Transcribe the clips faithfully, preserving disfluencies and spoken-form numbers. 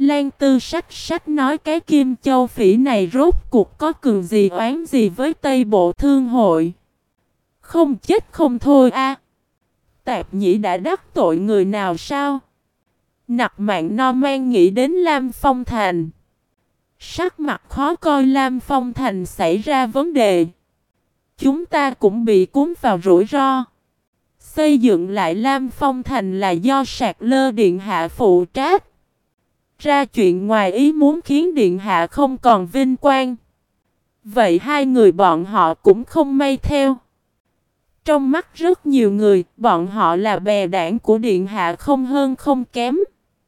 Lan Tư sách sách nói cái Kim Châu Phỉ này rốt cuộc có cường gì oán gì với Tây Bộ Thương hội. Không chết không thôi a. Tạp Nhĩ đã đắc tội người nào sao? Nặc Mạn No Man nghĩ đến Lam Phong Thành. Sắc mặt khó coi, Lam Phong Thành xảy ra vấn đề. Chúng ta cũng bị cuốn vào rủi ro. Xây dựng lại Lam Phong Thành là do Sạc Lơ Điện Hạ phụ trách. Ra chuyện ngoài ý muốn khiến Điện Hạ không còn vinh quang. Vậy hai người bọn họ cũng không may theo. Trong mắt rất nhiều người, bọn họ là bè đảng của Điện Hạ không hơn không kém.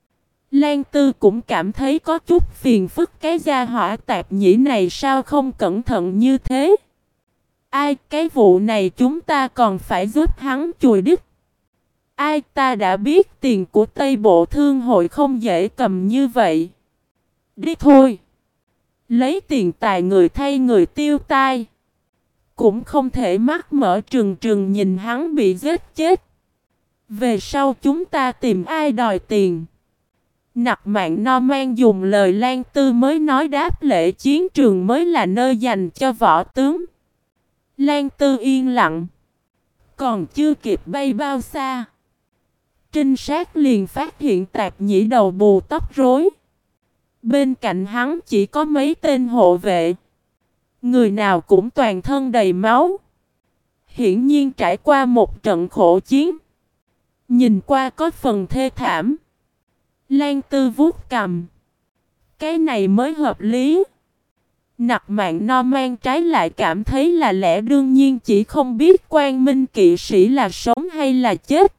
Lan Tư cũng cảm thấy có chút phiền phức, cái gia hỏa Tạp Nhĩ này sao không cẩn thận như thế. Ai, cái vụ này chúng ta còn phải giúp hắn chùi đít. Ai, ta đã biết tiền của Tây Bộ Thương hội không dễ cầm như vậy. Đi thôi. Lấy tiền tài người thay người tiêu tai. Cũng không thể mắt mở trừng trừng nhìn hắn bị giết chết. Về sau chúng ta tìm ai đòi tiền. Nặc Mạn No Man dùng lời Lan Tư mới nói đáp lễ, chiến trường mới là nơi dành cho võ tướng. Lan Tư yên lặng. Còn chưa kịp bay bao xa, trinh sát liền phát hiện Tạp Nhĩ đầu bù tóc rối. Bên cạnh hắn chỉ có mấy tên hộ vệ. Người nào cũng toàn thân đầy máu. Hiển nhiên trải qua một trận khổ chiến. Nhìn qua có phần thê thảm. Lan Tư vuốt cằm. Cái này mới hợp lý. Nặc Mạn No Man trái lại cảm thấy là lẽ đương nhiên, chỉ không biết Quang Minh kỵ sĩ là sống hay là chết.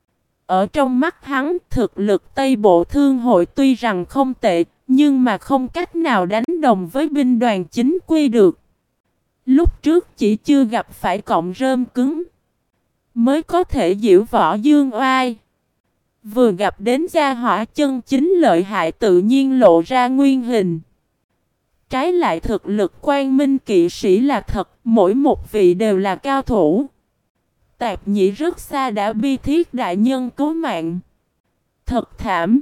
Ở trong mắt hắn, thực lực Tây Bộ Thương hội tuy rằng không tệ, nhưng mà không cách nào đánh đồng với binh đoàn chính quy được. Lúc trước chỉ chưa gặp phải cọng rơm cứng, mới có thể diễu võ dương oai. Vừa gặp đến gia hỏa chân chính lợi hại tự nhiên lộ ra nguyên hình. Trái lại thực lực Quang Minh kỵ sĩ là thật, mỗi một vị đều là cao thủ. Tạp Nhĩ rất xa đã bi thiết đại nhân cứu mạng. Thật thảm.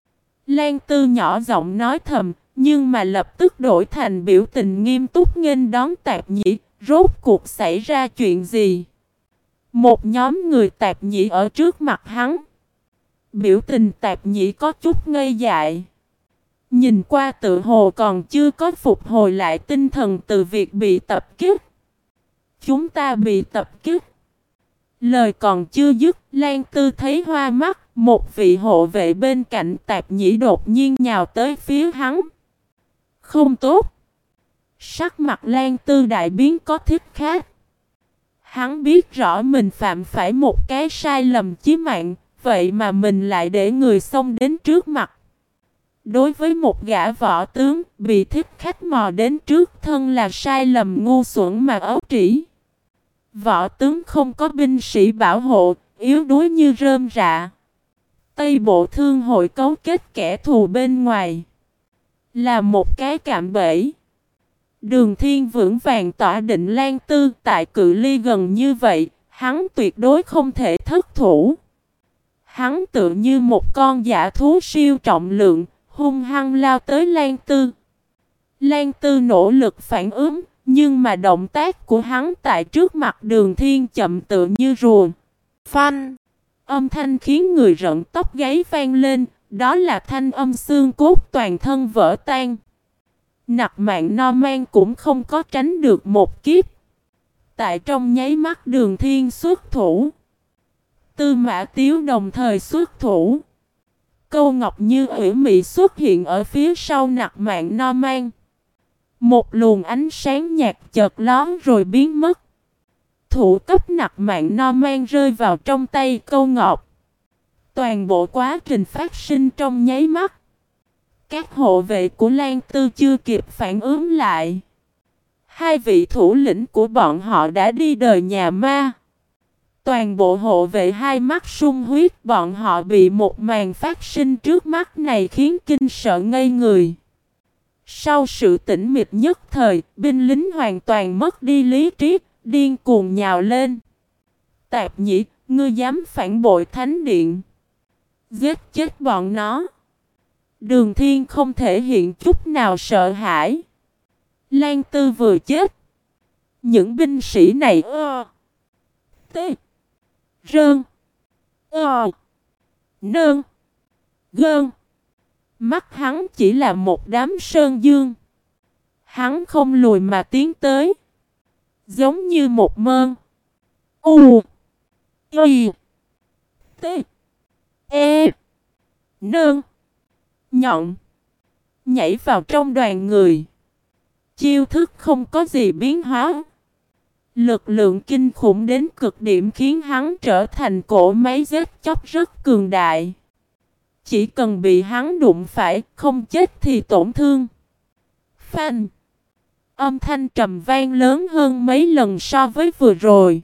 Lan Tư nhỏ giọng nói thầm, nhưng mà lập tức đổi thành biểu tình nghiêm túc nghênh đón Tạp Nhĩ. Rốt cuộc xảy ra chuyện gì? Một nhóm người Tạp Nhĩ ở trước mặt hắn. Biểu tình Tạp Nhĩ có chút ngây dại. Nhìn qua tự hồ còn chưa có phục hồi lại tinh thần từ việc bị tập kích. Chúng ta bị tập kích. Lời còn chưa dứt, Lan Tư thấy hoa mắt, một vị hộ vệ bên cạnh Tạp Nhĩ đột nhiên nhào tới phía hắn. Không tốt. Sắc mặt Lan Tư đại biến có thích khác. Hắn biết rõ mình phạm phải một cái sai lầm chí mạng, vậy mà mình lại để người xông đến trước mặt. Đối với một gã võ tướng, bị thích khách mò đến trước thân là sai lầm ngu xuẩn mà ấu trĩ. Võ tướng không có binh sĩ bảo hộ, yếu đuối như rơm rạ. Tây Bộ Thương hội cấu kết kẻ thù bên ngoài, là một cái cạm bẫy. Đường Thiên vững vàng tỏa định Lan Tư, tại cự ly gần như vậy, hắn tuyệt đối không thể thất thủ. Hắn tự như một con dã thú siêu trọng lượng, hung hăng lao tới Lan Tư. Lan Tư nỗ lực phản ứng, nhưng mà động tác của hắn tại trước mặt Đường Thiên chậm tựa như rùa. Phanh! Âm thanh khiến người rợn tóc gáy vang lên, đó là thanh âm xương cốt toàn thân vỡ tan. Nặc Mạn No Man cũng không có tránh được một kiếp. Tại trong nháy mắt Đường Thiên xuất thủ, Tư Mã Tiếu đồng thời xuất thủ. Câu ngọc như ủy mị xuất hiện ở phía sau Nặc Mạn No Man. Một luồng ánh sáng nhạt chợt lóe rồi biến mất. Thủ cấp Nặc Mạn No Man rơi vào trong tay Câu Ngọc. Toàn bộ quá trình phát sinh trong nháy mắt. Các hộ vệ của Lan Tư chưa kịp phản ứng lại. Hai vị thủ lĩnh của bọn họ đã đi đời nhà ma. Toàn bộ hộ vệ hai mắt sung huyết, bọn họ bị một màn phát sinh trước mắt này khiến kinh sợ ngây người. Sau sự tĩnh mịch nhất thời, binh lính hoàn toàn mất đi lý trí, điên cuồng nhào lên. Tạp Nhĩ, ngươi dám phản bội Thánh Điện. Giết chết bọn nó. Đường Thiên không thể hiện chút nào sợ hãi. Lan Tư vừa chết, những binh sĩ này ơ, t, rơn, ơ, nơn, gơn. Mắt hắn chỉ là một đám sơn dương. Hắn không lùi mà tiến tới, giống như một mơn. U, Y, T, E, Nơn, nhọn, nhảy vào trong đoàn người. Chiêu thức không có gì biến hóa. Lực lượng kinh khủng đến cực điểm khiến hắn trở thành cỗ máy giết chóc rất cường đại. Chỉ cần bị hắn đụng phải, không chết thì tổn thương. Phanh! Âm thanh trầm vang lớn hơn mấy lần so với vừa rồi.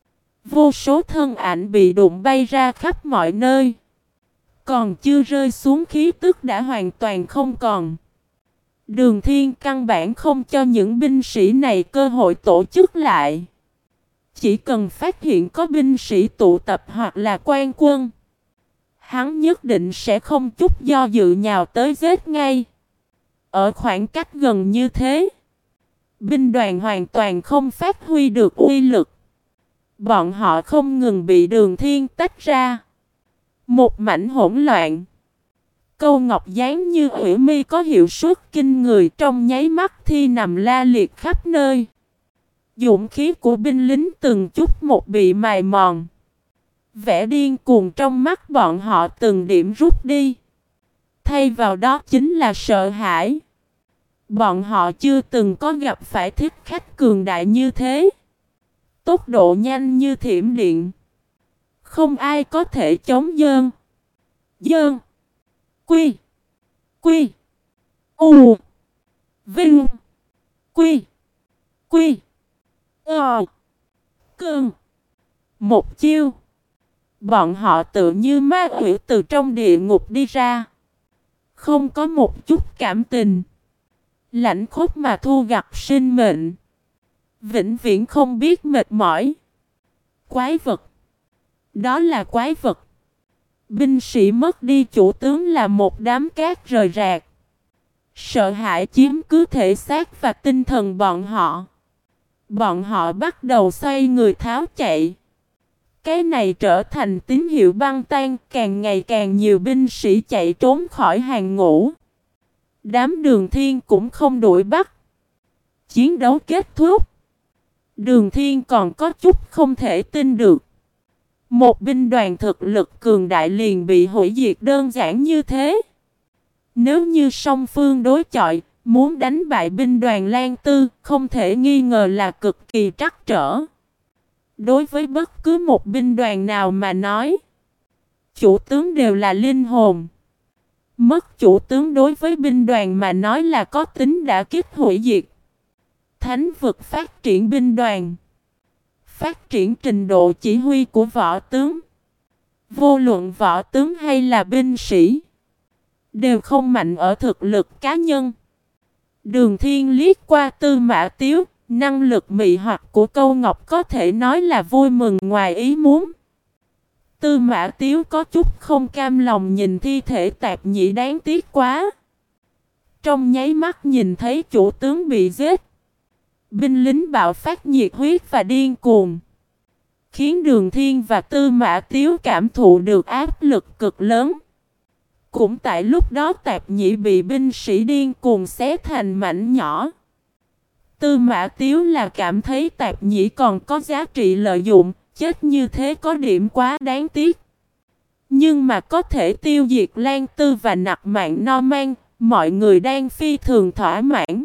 Vô số thân ảnh bị đụng bay ra khắp mọi nơi. Còn chưa rơi xuống khí tức đã hoàn toàn không còn. Đường Thiên căn bản không cho những binh sĩ này cơ hội tổ chức lại. Chỉ cần phát hiện có binh sĩ tụ tập hoặc là quan quân, hắn nhất định sẽ không chút do dự nhào tới giết ngay. Ở khoảng cách gần như thế, binh đoàn hoàn toàn không phát huy được uy lực. Bọn họ không ngừng bị Đường Thiên tách ra. Một mảnh hỗn loạn. Câu ngọc dáng như ủy mi có hiệu suất kinh người, trong nháy mắt thi nằm la liệt khắp nơi. Dũng khí của binh lính từng chút một bị mài mòn. Vẻ điên cuồng trong mắt bọn họ từng điểm rút đi. Thay vào đó chính là sợ hãi. Bọn họ chưa từng có gặp phải thích khách cường đại như thế. Tốc độ nhanh như thiểm điện. Không ai có thể chống dơn. Dơn. Quy. Quy. U. Vinh. Quy. Quy. Ờ. Cơn. Một chiêu. Bọn họ tự như ma quỷ từ trong địa ngục đi ra. Không có một chút cảm tình. Lãnh khốc mà thu gặt sinh mệnh. Vĩnh viễn không biết mệt mỏi. Quái vật. Đó là quái vật. Binh sĩ mất đi chủ tướng là một đám cát rời rạc. Sợ hãi chiếm cứ thể xác và tinh thần bọn họ. Bọn họ bắt đầu xoay người tháo chạy. Cái này trở thành tín hiệu băng tan, càng ngày càng nhiều binh sĩ chạy trốn khỏi hàng ngũ. Đám Đường Thiên cũng không đuổi bắt. Chiến đấu kết thúc. Đường Thiên còn có chút không thể tin được. Một binh đoàn thực lực cường đại liền bị hủy diệt đơn giản như thế. Nếu như song phương đối chọi, muốn đánh bại binh đoàn Lan Tư, không thể nghi ngờ là cực kỳ trắc trở. Đối với bất cứ một binh đoàn nào mà nói, chủ tướng đều là linh hồn. Mất chủ tướng đối với binh đoàn mà nói là có tính đã kích hủy diệt. Thánh vực phát triển binh đoàn. Phát triển trình độ chỉ huy của võ tướng. Vô luận võ tướng hay là binh sĩ, đều không mạnh ở thực lực cá nhân. Đường Thiên liếc qua Tư Mã Tiếu, năng lực mị hoặc của câu ngọc có thể nói là vui mừng ngoài ý muốn. Tư Mã Tiếu có chút không cam lòng nhìn thi thể Tạp Nhĩ đáng tiếc quá. Trong nháy mắt nhìn thấy chủ tướng bị giết, binh lính bạo phát nhiệt huyết và điên cuồng, khiến Đường Thiên và Tư Mã Tiếu cảm thụ được áp lực cực lớn. Cũng tại lúc đó Tạp Nhĩ bị binh sĩ điên cuồng xé thành mảnh nhỏ. Tư Mã Tiếu là cảm thấy Tạp Nhĩ còn có giá trị lợi dụng, chết như thế có điểm quá đáng tiếc. Nhưng mà có thể tiêu diệt Lan Tư và nặc mạng Norman, mọi người đang phi thường thỏa mãn.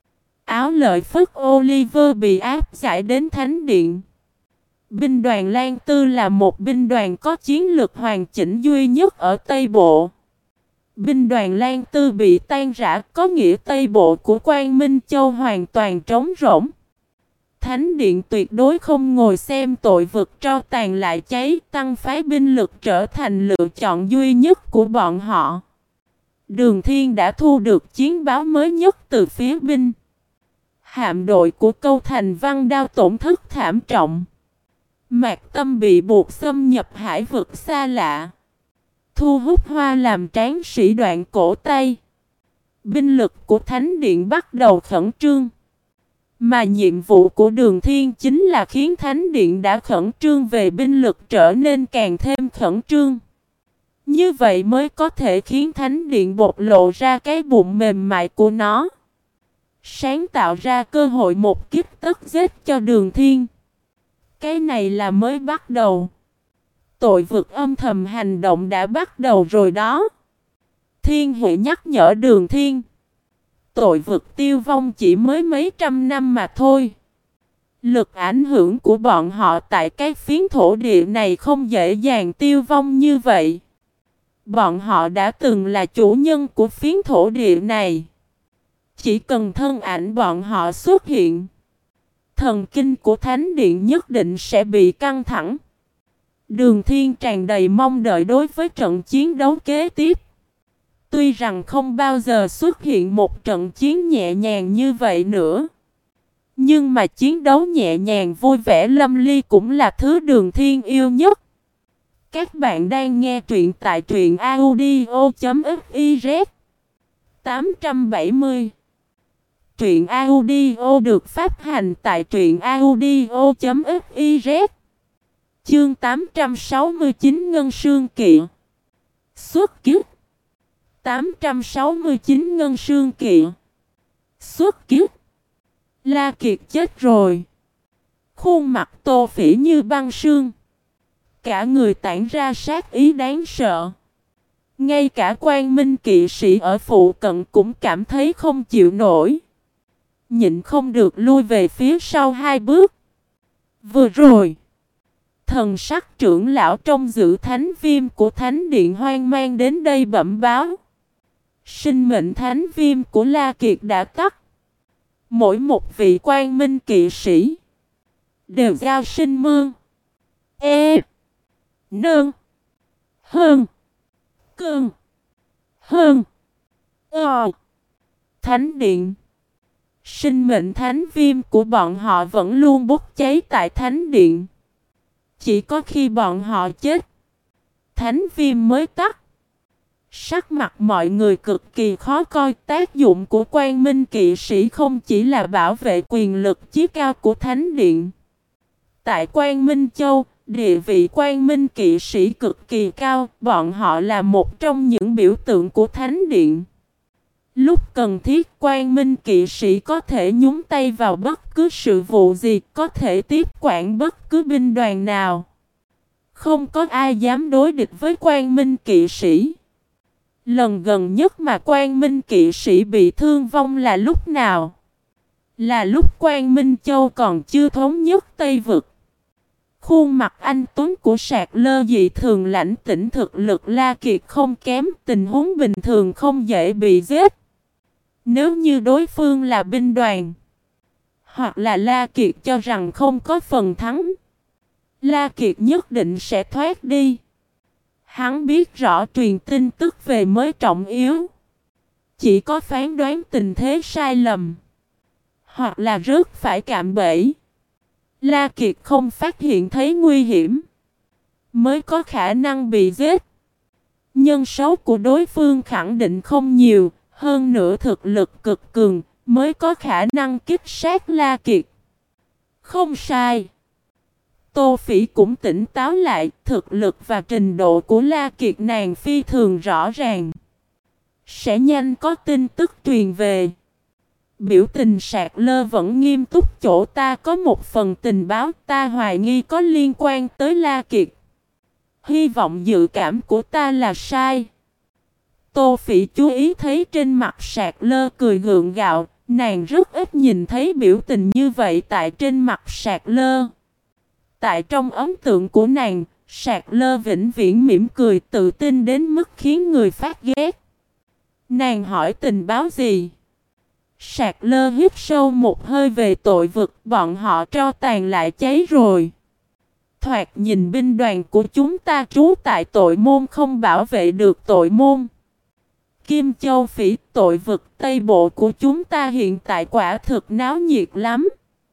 Áo lợi phất Oliver bị áp giải đến Thánh Điện. Binh đoàn Lan Tư là một binh đoàn có chiến lược hoàn chỉnh duy nhất ở Tây Bộ. Binh đoàn Lan Tư bị tan rã có nghĩa Tây Bộ của Quang Minh Châu hoàn toàn trống rỗng. Thánh Điện tuyệt đối không ngồi xem tội vực tro tàn lại cháy, tăng phái binh lực trở thành lựa chọn duy nhất của bọn họ. Đường Thiên đã thu được chiến báo mới nhất từ phía binh. Hạm đội của Câu Thành Văn Đao tổn thất thảm trọng. Mạc Tâm bị buộc xâm nhập hải vực xa lạ. thu hút hoa làm tráng sĩ đoạn cổ tay. Binh lực của Thánh Điện bắt đầu khẩn trương. Mà nhiệm vụ của Đường Thiên chính là khiến Thánh Điện đã khẩn trương về binh lực trở nên càng thêm khẩn trương. Như vậy mới có thể khiến Thánh Điện bộc lộ ra cái bụng mềm mại của nó. Sáng tạo ra cơ hội một kiếp tất giết cho Đường Thiên. Cái này là mới bắt đầu. Tội vực âm thầm hành động đã bắt đầu rồi đó. Thiên Huệ nhắc nhở Đường Thiên. Tội vực tiêu vong chỉ mới mấy trăm năm mà thôi. Lực ảnh hưởng của bọn họ tại cái phiến thổ địa này không dễ dàng tiêu vong như vậy. Bọn họ đã từng là chủ nhân của phiến thổ địa này. Chỉ cần thân ảnh bọn họ xuất hiện, thần kinh của Thánh Điện nhất định sẽ bị căng thẳng. Đường Thiên tràn đầy mong đợi đối với trận chiến đấu kế tiếp. Tuy rằng không bao giờ xuất hiện một trận chiến nhẹ nhàng như vậy nữa, nhưng mà chiến đấu nhẹ nhàng vui vẻ lâm ly cũng là thứ Đường Thiên yêu nhất. Các bạn đang nghe truyện tại truyện audio chấm fiz. tám trăm bảy mươi Truyện audio được phát hành tại truyện audio chấm fiz. Chương tám trăm sáu mươi chín Ngân Sương Kỵ. Xuất kiếp. tám trăm sáu mươi chín Ngân Sương Kỵ. Xuất kiếp. La Kiệt chết rồi. Khuôn mặt Tô Phỉ như băng sương. Cả người tản ra sát ý đáng sợ. Ngay cả Quang Minh kỵ sĩ ở phụ cận cũng cảm thấy không chịu nổi. Nhịn không được lui về phía sau hai bước. Vừa rồi, thần sắc trưởng lão trong giữ thánh viêm của Thánh Điện hoang mang đến đây bẩm báo. Sinh mệnh thánh viêm của La Kiệt đã tắt. Mỗi một vị Quang Minh kỵ sĩ đều giao sinh mương. E. Nương. Hơn. Cương. Hơn. Ờ. Thánh Điện. Sinh mệnh thánh viêm của bọn họ vẫn luôn bốc cháy tại Thánh Điện. Chỉ có khi bọn họ chết, thánh viêm mới tắt. Sắc mặt mọi người cực kỳ khó coi. Tác dụng của Quang Minh kỵ sĩ không chỉ là bảo vệ quyền lực chí cao của Thánh Điện. Tại Quang Minh Châu, địa vị Quang Minh kỵ sĩ cực kỳ cao. Bọn họ là một trong những biểu tượng của Thánh Điện. Lúc cần thiết, Quang Minh kỵ sĩ có thể nhúng tay vào bất cứ sự vụ gì, có thể tiếp quản bất cứ binh đoàn nào. Không có ai dám đối địch với Quang Minh kỵ sĩ. Lần gần nhất mà Quang Minh kỵ sĩ bị thương vong là lúc nào? Là lúc Quang Minh Châu còn chưa thống nhất Tây Vực. Khuôn mặt anh tuấn của Sạc Lơ dị thường lãnh tĩnh, thực lực La Kiệt không kém, tình huống bình thường không dễ bị giết. Nếu như đối phương là binh đoàn, hoặc là La Kiệt cho rằng không có phần thắng, La Kiệt nhất định sẽ thoát đi. Hắn biết rõ truyền tin tức về mới trọng yếu. Chỉ có phán đoán tình thế sai lầm, hoặc là rớt phải cạm bẫy, La Kiệt không phát hiện thấy nguy hiểm, mới có khả năng bị giết. Nhân số của đối phương khẳng định không nhiều, hơn nữa thực lực cực cường, mới có khả năng kích sát La Kiệt. Không sai. Tô Phỉ cũng tỉnh táo lại, thực lực và trình độ của La Kiệt nàng phi thường rõ ràng. Sẽ nhanh có tin tức truyền về. Biểu tình Sạc Lơ vẫn nghiêm túc, chỗ ta có một phần tình báo, ta hoài nghi có liên quan tới La Kiệt. Hy vọng dự cảm của ta là sai. Tô Phỉ chú ý thấy trên mặt Sạc Lơ cười gượng gạo, nàng rất ít nhìn thấy biểu tình như vậy tại trên mặt Sạc Lơ. Tại trong ấn tượng của nàng, Sạc Lơ vĩnh viễn mỉm cười, tự tin đến mức khiến người phát ghét. Nàng hỏi tình báo gì? Sạc Lơ hít sâu một hơi về tội vực, bọn họ tro tàn lại cháy rồi. Thoạt nhìn binh đoàn của chúng ta trú tại tội môn không bảo vệ được tội môn. Kim Châu Phỉ, tội vực Tây Bộ của chúng ta hiện tại quả thực náo nhiệt lắm.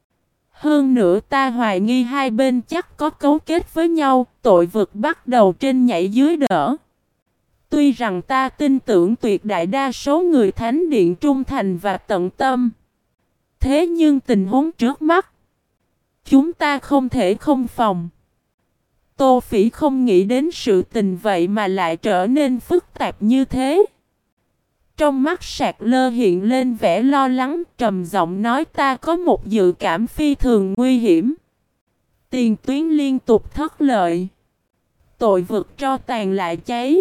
Hơn nữa ta hoài nghi hai bên chắc có cấu kết với nhau, tội vực bắt đầu trên nhảy dưới đỡ. Tuy rằng ta tin tưởng tuyệt đại đa số người thánh điện trung thành và tận tâm. Thế nhưng tình huống trước mắt, chúng ta không thể không phòng. Tô Phỉ không nghĩ đến sự tình vậy mà lại trở nên phức tạp như thế. Trong mắt Sạc Lơ hiện lên vẻ lo lắng, trầm giọng nói ta có một dự cảm phi thường nguy hiểm. Tiền tuyến liên tục thất lợi. Tội vực tro tàn lại cháy.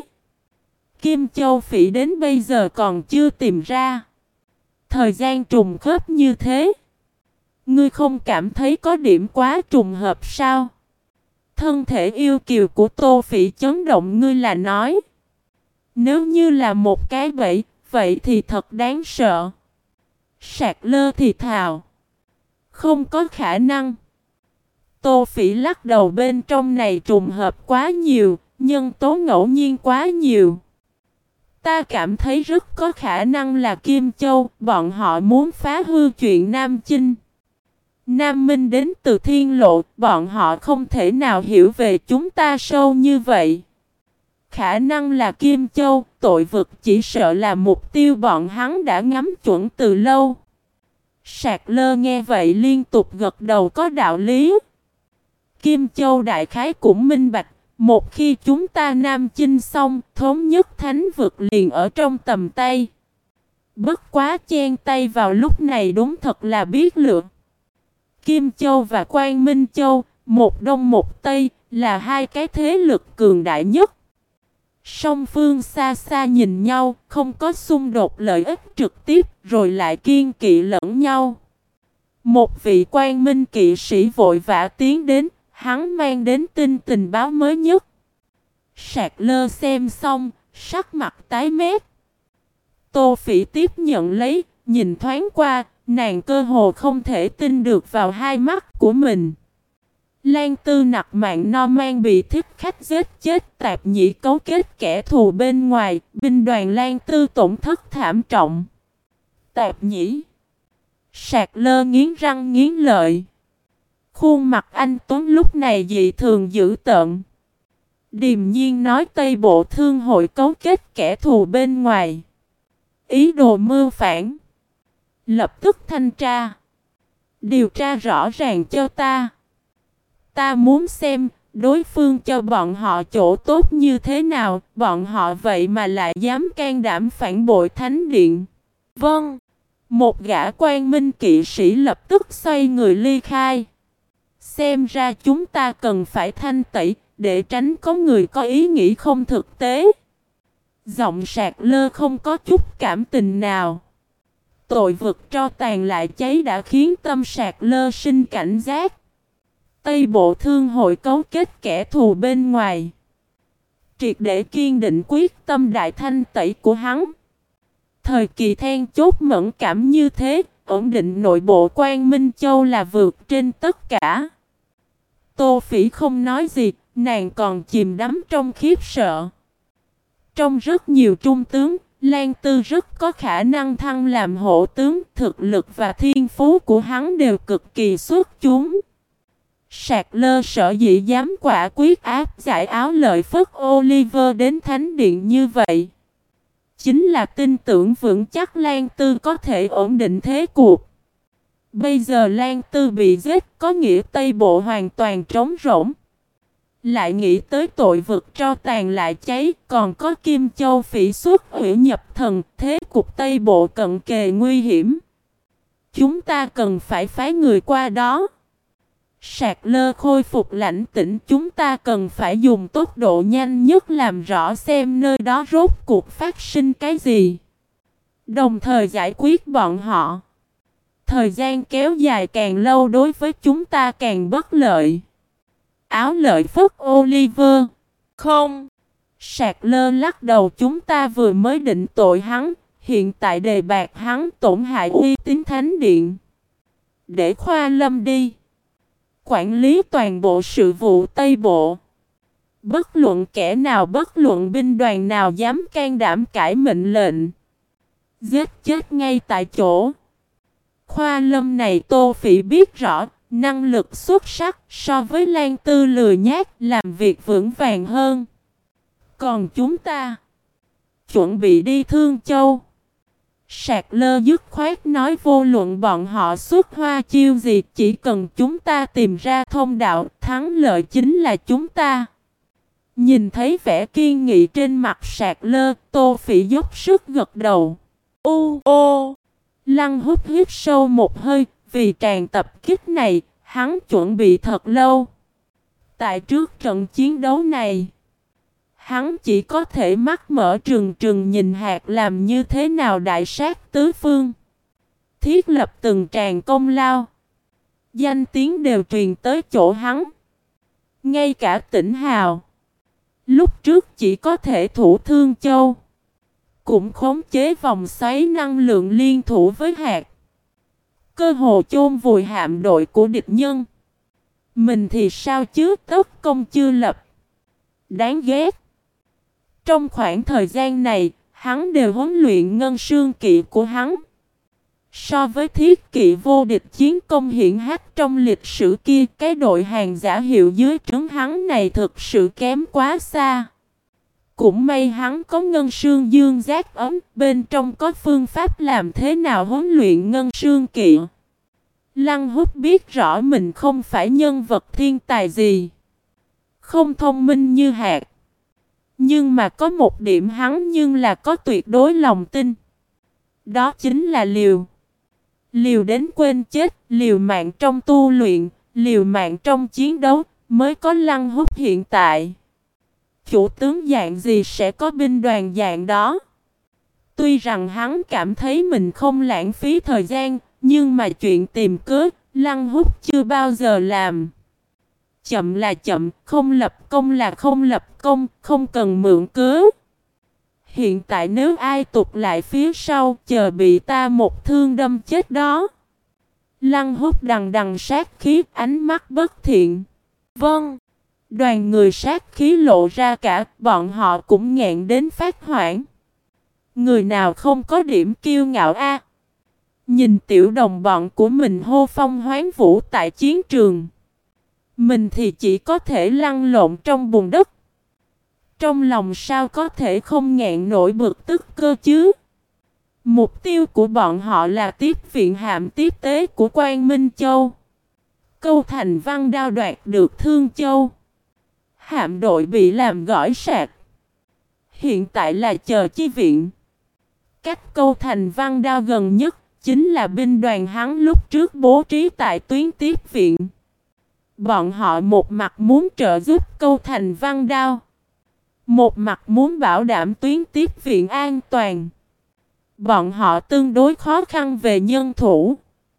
Kim Châu Phỉ đến bây giờ còn chưa tìm ra. Thời gian trùng khớp như thế. Ngươi không cảm thấy có điểm quá trùng hợp sao? Thân thể yêu kiều của Tô Phỉ chấn động, ngươi là nói. Nếu như là một cái bẫy, vậy thì thật đáng sợ. Sạc Lơ thì thào. Không có khả năng. Tô Phỉ lắc đầu, bên trong này trùng hợp quá nhiều, nhân tố ngẫu nhiên quá nhiều. Ta cảm thấy rất có khả năng là Kim Châu, bọn họ muốn phá hư chuyện Nam Chinh. Nam Minh đến từ Thiên Lộ, bọn họ không thể nào hiểu về chúng ta sâu như vậy. Khả năng là Kim Châu, tội vực chỉ sợ là mục tiêu bọn hắn đã ngắm chuẩn từ lâu. Sạc Lơ nghe vậy liên tục gật đầu, có đạo lý. Kim Châu đại khái cũng minh bạch, một khi chúng ta Nam Chinh xong, thống nhất thánh vực liền ở trong tầm tay. Bất quá chen tay vào lúc này đúng thật là biết lựa. Kim Châu và Quang Minh Châu, một đông một tây, là hai cái thế lực cường đại nhất. Song phương xa xa nhìn nhau, không có xung đột lợi ích trực tiếp, rồi lại kiên kỵ lẫn nhau. Một vị Quang Minh kỵ sĩ vội vã tiến đến, hắn mang đến tin tình báo mới nhất. Sạc Lơ xem xong, sắc mặt tái mét. Tô Phỉ tiếp nhận lấy, nhìn thoáng qua, nàng cơ hồ không thể tin được vào hai mắt của mình. Lan Tư nặc mạng no mang bị thích khách giết chết, Tạp Nhĩ cấu kết kẻ thù bên ngoài, binh đoàn Lan Tư tổn thất thảm trọng. Tạp Nhĩ. Sạc Lơ nghiến răng nghiến lợi. Khuôn mặt anh Tuấn lúc này dị thường dữ tợn. Điềm nhiên nói Tây Bộ Thương hội cấu kết kẻ thù bên ngoài. Ý đồ mưu phản. Lập tức thanh tra. Điều tra rõ ràng cho ta. Ta muốn xem đối phương cho bọn họ chỗ tốt như thế nào. Bọn họ vậy mà lại dám can đảm phản bội thánh điện. Vâng. Một gã Quang Minh kỵ sĩ lập tức xoay người ly khai. Xem ra chúng ta cần phải thanh tẩy, để tránh có người có ý nghĩ không thực tế. Giọng Sạc Lơ không có chút cảm tình nào. Tội vực tro tàn lại cháy đã khiến tâm Sạc Lơ sinh cảnh giác. Tây Bộ Thương hội cấu kết kẻ thù bên ngoài. Triệt để kiên định quyết tâm đại thanh tẩy của hắn. Thời kỳ then chốt mẫn cảm như thế, ổn định nội bộ Quang Minh Châu là vượt trên tất cả. Tô Phỉ không nói gì, nàng còn chìm đắm trong khiếp sợ. Trong rất nhiều trung tướng, Lan Tư rất có khả năng thăng làm hổ tướng, thực lực và thiên phú của hắn đều cực kỳ xuất chúng. Sạc Lơ sở dĩ dám quả quyết áp giải Áo Lợi Phất Oliver đến thánh điện như vậy, chính là tin tưởng vững chắc Lan Tư có thể ổn định thế cuộc. Bây giờ Lan Tư bị giết, có nghĩa Tây Bộ hoàn toàn trống rỗng. Lại nghĩ tới tội vực tro tàn lại cháy, còn có Kim Châu Phỉ xuất hủy nhập thần, thế cục Tây Bộ cận kề nguy hiểm. Chúng ta cần phải phái người qua đó. Sạc Lơ khôi phục lãnh tĩnh, chúng ta cần phải dùng tốc độ nhanh nhất làm rõ xem nơi đó rốt cuộc phát sinh cái gì. Đồng thời giải quyết bọn họ. Thời gian kéo dài càng lâu đối với chúng ta càng bất lợi. Áo Lợi Phất Oliver. Không. Sạc Lơ lắc đầu, chúng ta vừa mới định tội hắn, hiện tại đề bạt hắn tổn hại uy tín thánh điện. Để Khoa Lâm đi. Quản lý toàn bộ sự vụ Tây Bộ. Bất luận kẻ nào, bất luận binh đoàn nào dám can đảm cãi mệnh lệnh, giết chết ngay tại chỗ. Khoa Lâm này Tô Phỉ biết rõ, năng lực xuất sắc, so với Lan Tư lười nhác, làm việc vững vàng hơn. Còn chúng ta, chuẩn bị đi Thương Châu. Sạc Lơ dứt khoát nói vô luận bọn họ xuất hoa chiêu gì, chỉ cần chúng ta tìm ra thông đạo, thắng lợi chính là chúng ta. Nhìn thấy vẻ kiên nghị trên mặt Sạc Lơ, Tô Phỉ dốc sức gật đầu. U ô Lăng Húc hít sâu một hơi, vì tràn tập kích này, hắn chuẩn bị thật lâu. Tại trước trận chiến đấu này, hắn chỉ có thể mắt mở trừng trừng nhìn Hạt làm như thế nào đại sát tứ phương, thiết lập từng tràng công lao. Danh tiếng đều truyền tới chỗ hắn. Ngay cả Tỉnh Hào, lúc trước chỉ có thể thủ Thương Châu, cũng khống chế vòng xoáy năng lượng liên thủ với Hạt, cơ hồ chôn vùi hạm đội của địch nhân. Mình thì sao chứ, tất công chưa lập. Đáng ghét. Trong khoảng thời gian này, hắn đều huấn luyện ngân sương kỵ của hắn. So với thiết kỵ vô địch chiến công hiển hách trong lịch sử kia, cái đội hàng giả hiệu dưới trướng hắn này thực sự kém quá xa. Cũng may hắn có ngân sương dương giác ấm, bên trong có phương pháp làm thế nào huấn luyện ngân sương kỵ. Lăng Húc biết rõ mình không phải nhân vật thiên tài gì, không thông minh như Hạt. Nhưng mà có một điểm hắn nhưng là có tuyệt đối lòng tin. Đó chính là liều. Liều đến quên chết, liều mạng trong tu luyện, liều mạng trong chiến đấu, mới có Lăng Húc hiện tại. Chủ tướng dạng gì sẽ có binh đoàn dạng đó. Tuy rằng hắn cảm thấy mình không lãng phí thời gian, nhưng mà chuyện tìm cớ, Lăng Húc chưa bao giờ làm. Chậm là chậm, không lập công là không lập công, không cần mượn cớ. Hiện tại nếu ai tụt lại phía sau, chờ bị ta một thương đâm chết đó. Lăng Húc đằng đằng sát khí, ánh mắt bất thiện. Vâng. Đoàn người sát khí lộ ra cả, bọn họ cũng nghẹn đến phát hoảng. Người nào không có điểm kiêu ngạo a? Nhìn tiểu đồng bọn của mình hô phong hoán vũ tại chiến trường, mình thì chỉ có thể lăn lộn trong bùn đất. Trong lòng sao có thể không nghẹn nổi bực tức cơ chứ? Mục tiêu của bọn họ là tiếp viện hạm tiếp tế của Quang Minh Châu. Câu Thành Văn Đao đoạt được Thương Châu. Hạm đội bị làm gỏi sạc. Hiện tại là chờ chi viện. Cách Câu Thành Văn Đao gần nhất chính là binh đoàn hắn lúc trước bố trí tại tuyến tiếp viện. Bọn họ một mặt muốn trợ giúp Câu Thành Văn Đao, một mặt muốn bảo đảm tuyến tiếp viện an toàn. Bọn họ tương đối khó khăn về nhân thủ,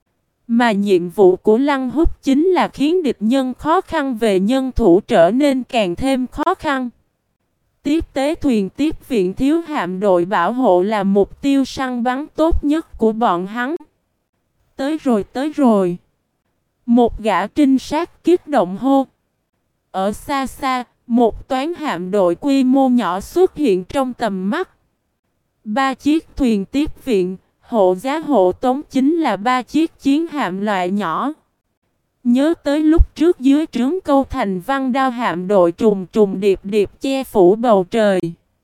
mà nhiệm vụ của Lăng Húc chính là khiến địch nhân khó khăn về nhân thủ trở nên càng thêm khó khăn. Tiếp tế thuyền tiếp viện thiếu hạm đội bảo hộ là mục tiêu săn bắn tốt nhất của bọn hắn. Tới rồi, tới rồi. Một gã trinh sát kích động hô. Ở xa xa, một toán hạm đội quy mô nhỏ xuất hiện trong tầm mắt. Ba chiếc thuyền tiếp viện, hộ giá hộ tống chính là ba chiếc chiến hạm loại nhỏ. Nhớ tới lúc trước dưới trướng Câu Thành Văn Đao hạm đội trùng trùng điệp điệp che phủ bầu trời.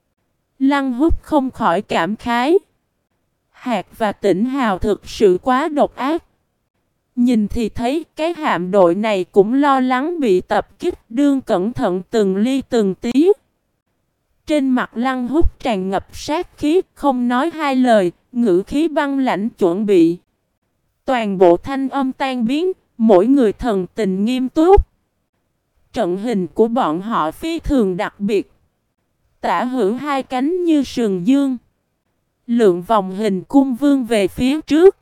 Lăng Húc không khỏi cảm khái. Hạt và Tỉnh Hào thực sự quá độc ác. Nhìn thì thấy cái hạm đội này cũng lo lắng bị tập kích, đương cẩn thận từng ly từng tí. Trên mặt Lăng Húc tràn ngập sát khí, không nói hai lời, ngữ khí băng lãnh chuẩn bị. Toàn bộ thanh âm tan biến, mỗi người thần tình nghiêm túc. Trận hình của bọn họ phi thường đặc biệt. Tả hữu hai cánh như sừng dương, lượng vòng hình cung vương về phía trước.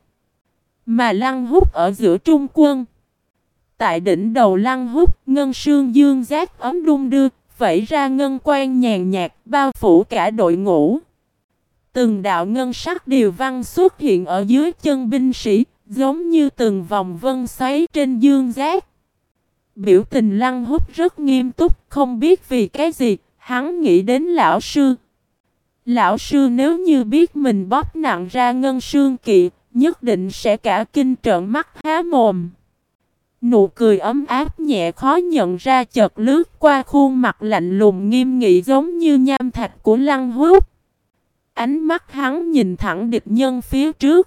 Mà Lăng Húc ở giữa trung quân. Tại đỉnh đầu Lăng Húc, ngân sương dương giác ấm đung đưa, vẩy ra ngân quang nhàn nhạt, bao phủ cả đội ngũ. Từng đạo ngân sắc điều văn xuất hiện ở dưới chân binh sĩ, giống như từng vòng vân xoáy trên dương giác. Biểu tình Lăng Húc rất nghiêm túc, không biết vì cái gì, hắn nghĩ đến lão sư. Lão sư nếu như biết mình bóp nặng ra ngân sương kỵ, nhất định sẽ cả kinh trợn mắt há mồm. Nụ cười ấm áp nhẹ khó nhận ra chợt lướt qua khuôn mặt lạnh lùng nghiêm nghị giống như nham thạch của Lăng Húc. Ánh mắt hắn nhìn thẳng địch nhân phía trước.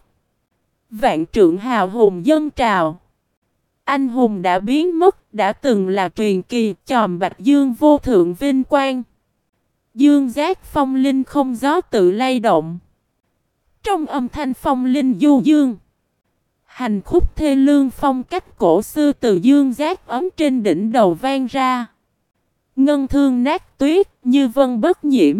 Vạn trượng hào hùng dâng trào. Anh hùng đã biến mất, đã từng là truyền kỳ, chòm Bạch Dương vô thượng vinh quang. Dương giác phong linh không gió tự lay động. Trong âm thanh phong linh du dương, hành khúc thê lương phong cách cổ xưa từ dương giác ấm trên đỉnh đầu vang ra. Ngân thương nát tuyết như vân bất nhiễm.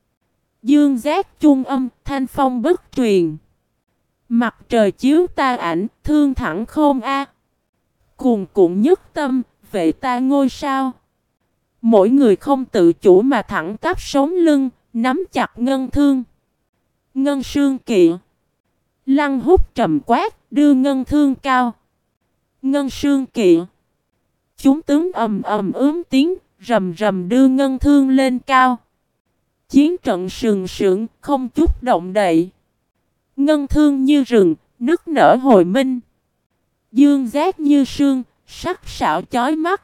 Dương giác chung âm thanh phong bất truyền. Mặt trời chiếu ta ảnh thương thẳng khôn a. Cuồn cuộn nhất tâm vệ ta ngôi sao. Mỗi người không tự chủ mà thẳng tắp sống lưng, nắm chặt ngân thương. Ngân sương kỵ. Lăng hút trầm quát, đưa ngân thương cao. Ngân sương kỵ. Chúng tướng ầm ầm ướm tiếng, rầm rầm đưa ngân thương lên cao. Chiến trận sừng sững, không chút động đậy. Ngân thương như rừng, nức nở hồi minh. Dương giác như sương, sắc sảo chói mắt.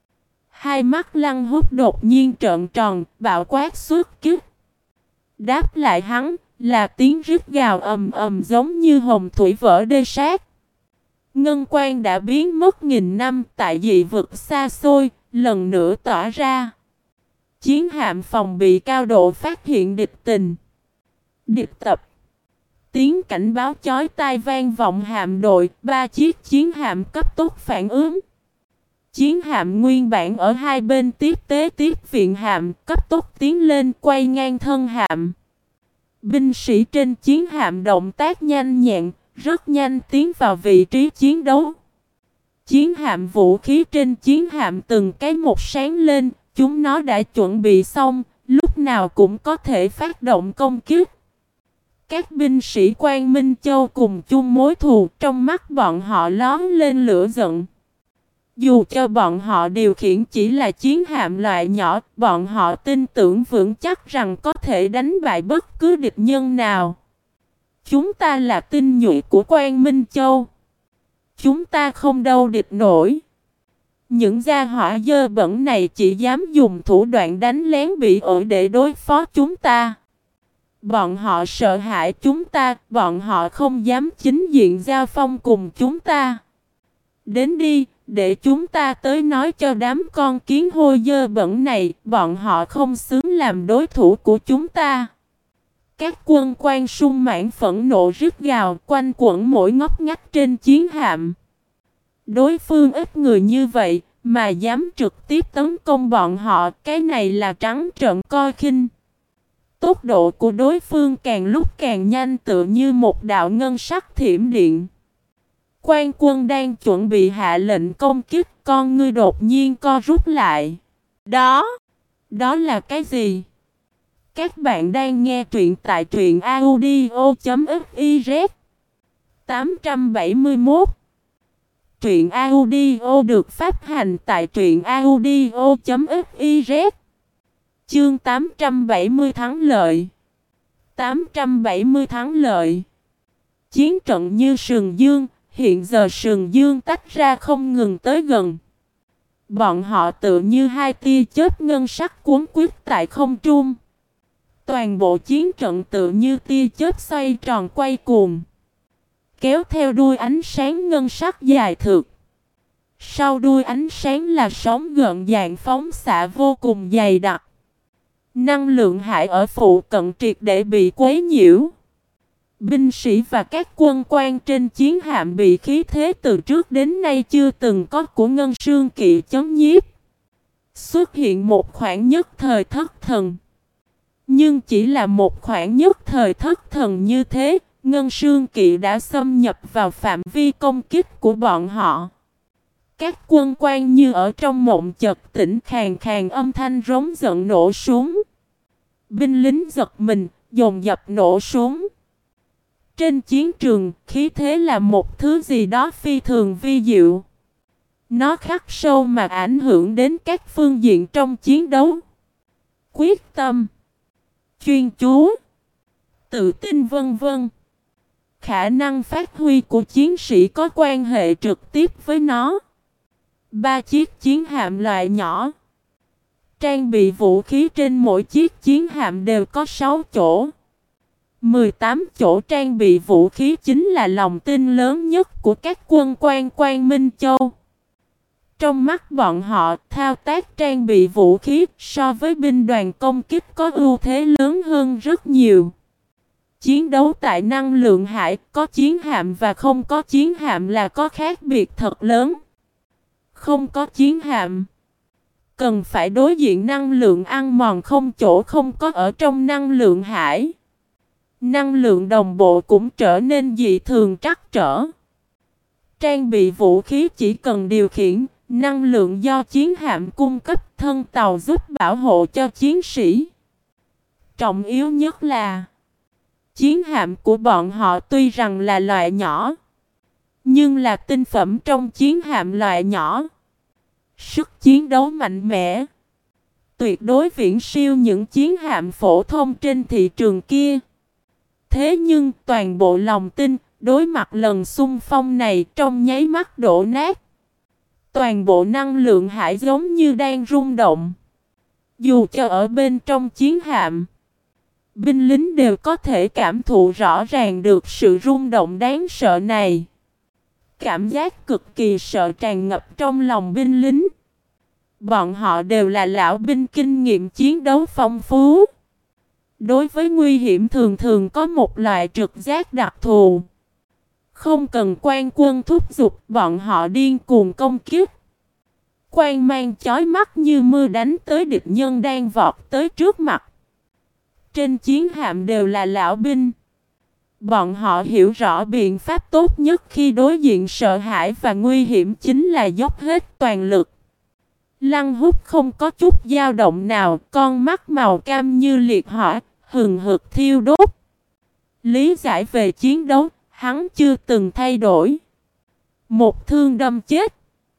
Hai mắt lăng hút đột nhiên trợn tròn, bạo quát xuất kích. Đáp lại hắn là tiếng rít gào ầm ầm giống như hồng thủy vỡ đê sát. Ngân quang đã biến mất nghìn năm tại dị vực xa xôi, lần nữa tỏa ra. Chiến hạm phòng bị cao độ phát hiện địch tình. Địch tập. Tiếng cảnh báo chói tai vang vọng hạm đội, ba chiếc chiến hạm cấp tốc phản ứng. Chiến hạm nguyên bản ở hai bên tiếp tế tiếp viện hạm, cấp tốc tiến lên quay ngang thân hạm. Binh sĩ trên chiến hạm động tác nhanh nhẹn, rất nhanh tiến vào vị trí chiến đấu. Chiến hạm vũ khí trên chiến hạm từng cái một sáng lên, chúng nó đã chuẩn bị xong, lúc nào cũng có thể phát động công kích. Các binh sĩ Quang Minh Châu cùng chung mối thù, trong mắt bọn họ lóm lên lửa giận. Dù cho bọn họ điều khiển chỉ là chiến hạm loại nhỏ, bọn họ tin tưởng vững chắc rằng có thể đánh bại bất cứ địch nhân nào. Chúng ta là tinh nhuệ của Quang Minh Châu. Chúng ta không đâu địch nổi. Những gia hỏa dơ bẩn này chỉ dám dùng thủ đoạn đánh lén bị ổi để đối phó chúng ta. Bọn họ sợ hãi chúng ta, bọn họ không dám chính diện giao phong cùng chúng ta. Đến đi, để chúng ta tới nói cho đám con kiến hôi dơ bẩn này, bọn họ không xứng làm đối thủ của chúng ta. Các quân quan sung mãn phẫn nộ rít gào quanh quẩn mỗi ngóc ngách trên chiến hạm. Đối phương ít người như vậy mà dám trực tiếp tấn công bọn họ, cái này là trắng trợn coi khinh. Tốc độ của đối phương càng lúc càng nhanh tựa như một đạo ngân sắc thiểm điện. Quan quân đang chuẩn bị hạ lệnh công kích, con ngươi đột nhiên co rút lại. Đó, đó là cái gì? Các bạn đang nghe truyện tại truyện audio chấm fiz. tám trăm bảy mươi mốt. Truyện audio được phát hành tại truyện audio chấm fiz. Chương tám trăm bảy mươi thắng lợi. tám trăm bảy mươi thắng lợi. Chiến trận như sừng dương, hiện giờ sừng dương tách ra không ngừng tới gần. Bọn họ tự như hai tia chớp ngân sắc cuốn quýt tại không trung. Toàn bộ chiến trận tự như tia chớp xoay tròn quay cuồng, kéo theo đuôi ánh sáng ngân sắc dài thượt. Sau đuôi ánh sáng là sóng gợn dạng phóng xạ vô cùng dày đặc. Năng lượng hải ở phụ cận triệt để bị quấy nhiễu. Binh sĩ và các quân quan trên chiến hạm bị khí thế từ trước đến nay chưa từng có của Ngân Sương Kỵ chấn nhiếp. Xuất hiện một khoảng nhất thời thất thần. Nhưng chỉ là một khoảng nhất thời thất thần như thế, Ngân Sương Kỵ đã xâm nhập vào phạm vi công kích của bọn họ. Các quân quan như ở trong mộng chợt tỉnh, khàn khàn âm thanh rống giận nổ súng. Binh lính giật mình, dồn dập nổ súng. Trên chiến trường, khí thế là một thứ gì đó phi thường vi diệu. Nó khắc sâu mà ảnh hưởng đến các phương diện trong chiến đấu. Quyết tâm, chuyên chú, tự tin vân vân. Khả năng phát huy của chiến sĩ có quan hệ trực tiếp với nó. Ba chiếc chiến hạm loại nhỏ. Trang bị vũ khí trên mỗi chiếc chiến hạm đều có sáu chỗ. mười tám chỗ trang bị vũ khí chính là lòng tin lớn nhất của các quân quan Quang Minh Châu. Trong mắt bọn họ, thao tác trang bị vũ khí so với binh đoàn công kích có ưu thế lớn hơn rất nhiều. Chiến đấu tại năng lượng hải, có chiến hạm và không có chiến hạm là có khác biệt thật lớn. Không có chiến hạm, cần phải đối diện năng lượng ăn mòn không chỗ không có ở trong năng lượng hải. Năng lượng đồng bộ cũng trở nên dị thường trắc trở. Trang bị vũ khí chỉ cần điều khiển, năng lượng do chiến hạm cung cấp, thân tàu giúp bảo hộ cho chiến sĩ. Trọng yếu nhất là chiến hạm của bọn họ tuy rằng là loại nhỏ, nhưng là tinh phẩm trong chiến hạm loại nhỏ. Sức chiến đấu mạnh mẽ, tuyệt đối viễn siêu những chiến hạm phổ thông trên thị trường kia. Thế nhưng toàn bộ lòng tin, đối mặt lần xung phong này trong nháy mắt đổ nát. Toàn bộ năng lượng hải giống như đang rung động. Dù cho ở bên trong chiến hạm, binh lính đều có thể cảm thụ rõ ràng được sự rung động đáng sợ này. Cảm giác cực kỳ sợ tràn ngập trong lòng binh lính. Bọn họ đều là lão binh kinh nghiệm chiến đấu phong phú. Đối với nguy hiểm thường thường có một loại trực giác đặc thù. Không cần quan quân thúc giục, bọn họ điên cuồng công kích. Quang mang chói mắt như mưa đánh tới địch nhân đang vọt tới trước mặt. Trên chiến hạm đều là lão binh. Bọn họ hiểu rõ biện pháp tốt nhất khi đối diện sợ hãi và nguy hiểm chính là dốc hết toàn lực. Lăng Húc không có chút dao động nào, con mắt màu cam như liệt hỏa, hừng hực thiêu đốt. Lý giải về chiến đấu, hắn chưa từng thay đổi. Một thương đâm chết.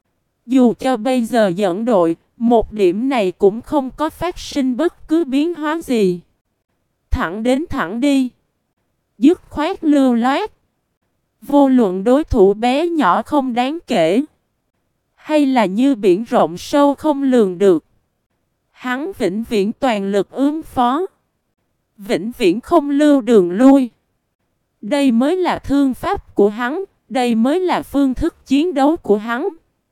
Dù cho bây giờ dẫn đội, một điểm này cũng không có phát sinh bất cứ biến hóa gì. Thẳng đến thẳng đi. Dứt khoát lưu loát. Vô luận đối thủ bé nhỏ không đáng kể, hay là như biển rộng sâu không lường được, hắn vĩnh viễn toàn lực ứng phó. Vĩnh viễn không lưu đường lui. Đây mới là thương pháp của hắn. Đây mới là phương thức chiến đấu của hắn.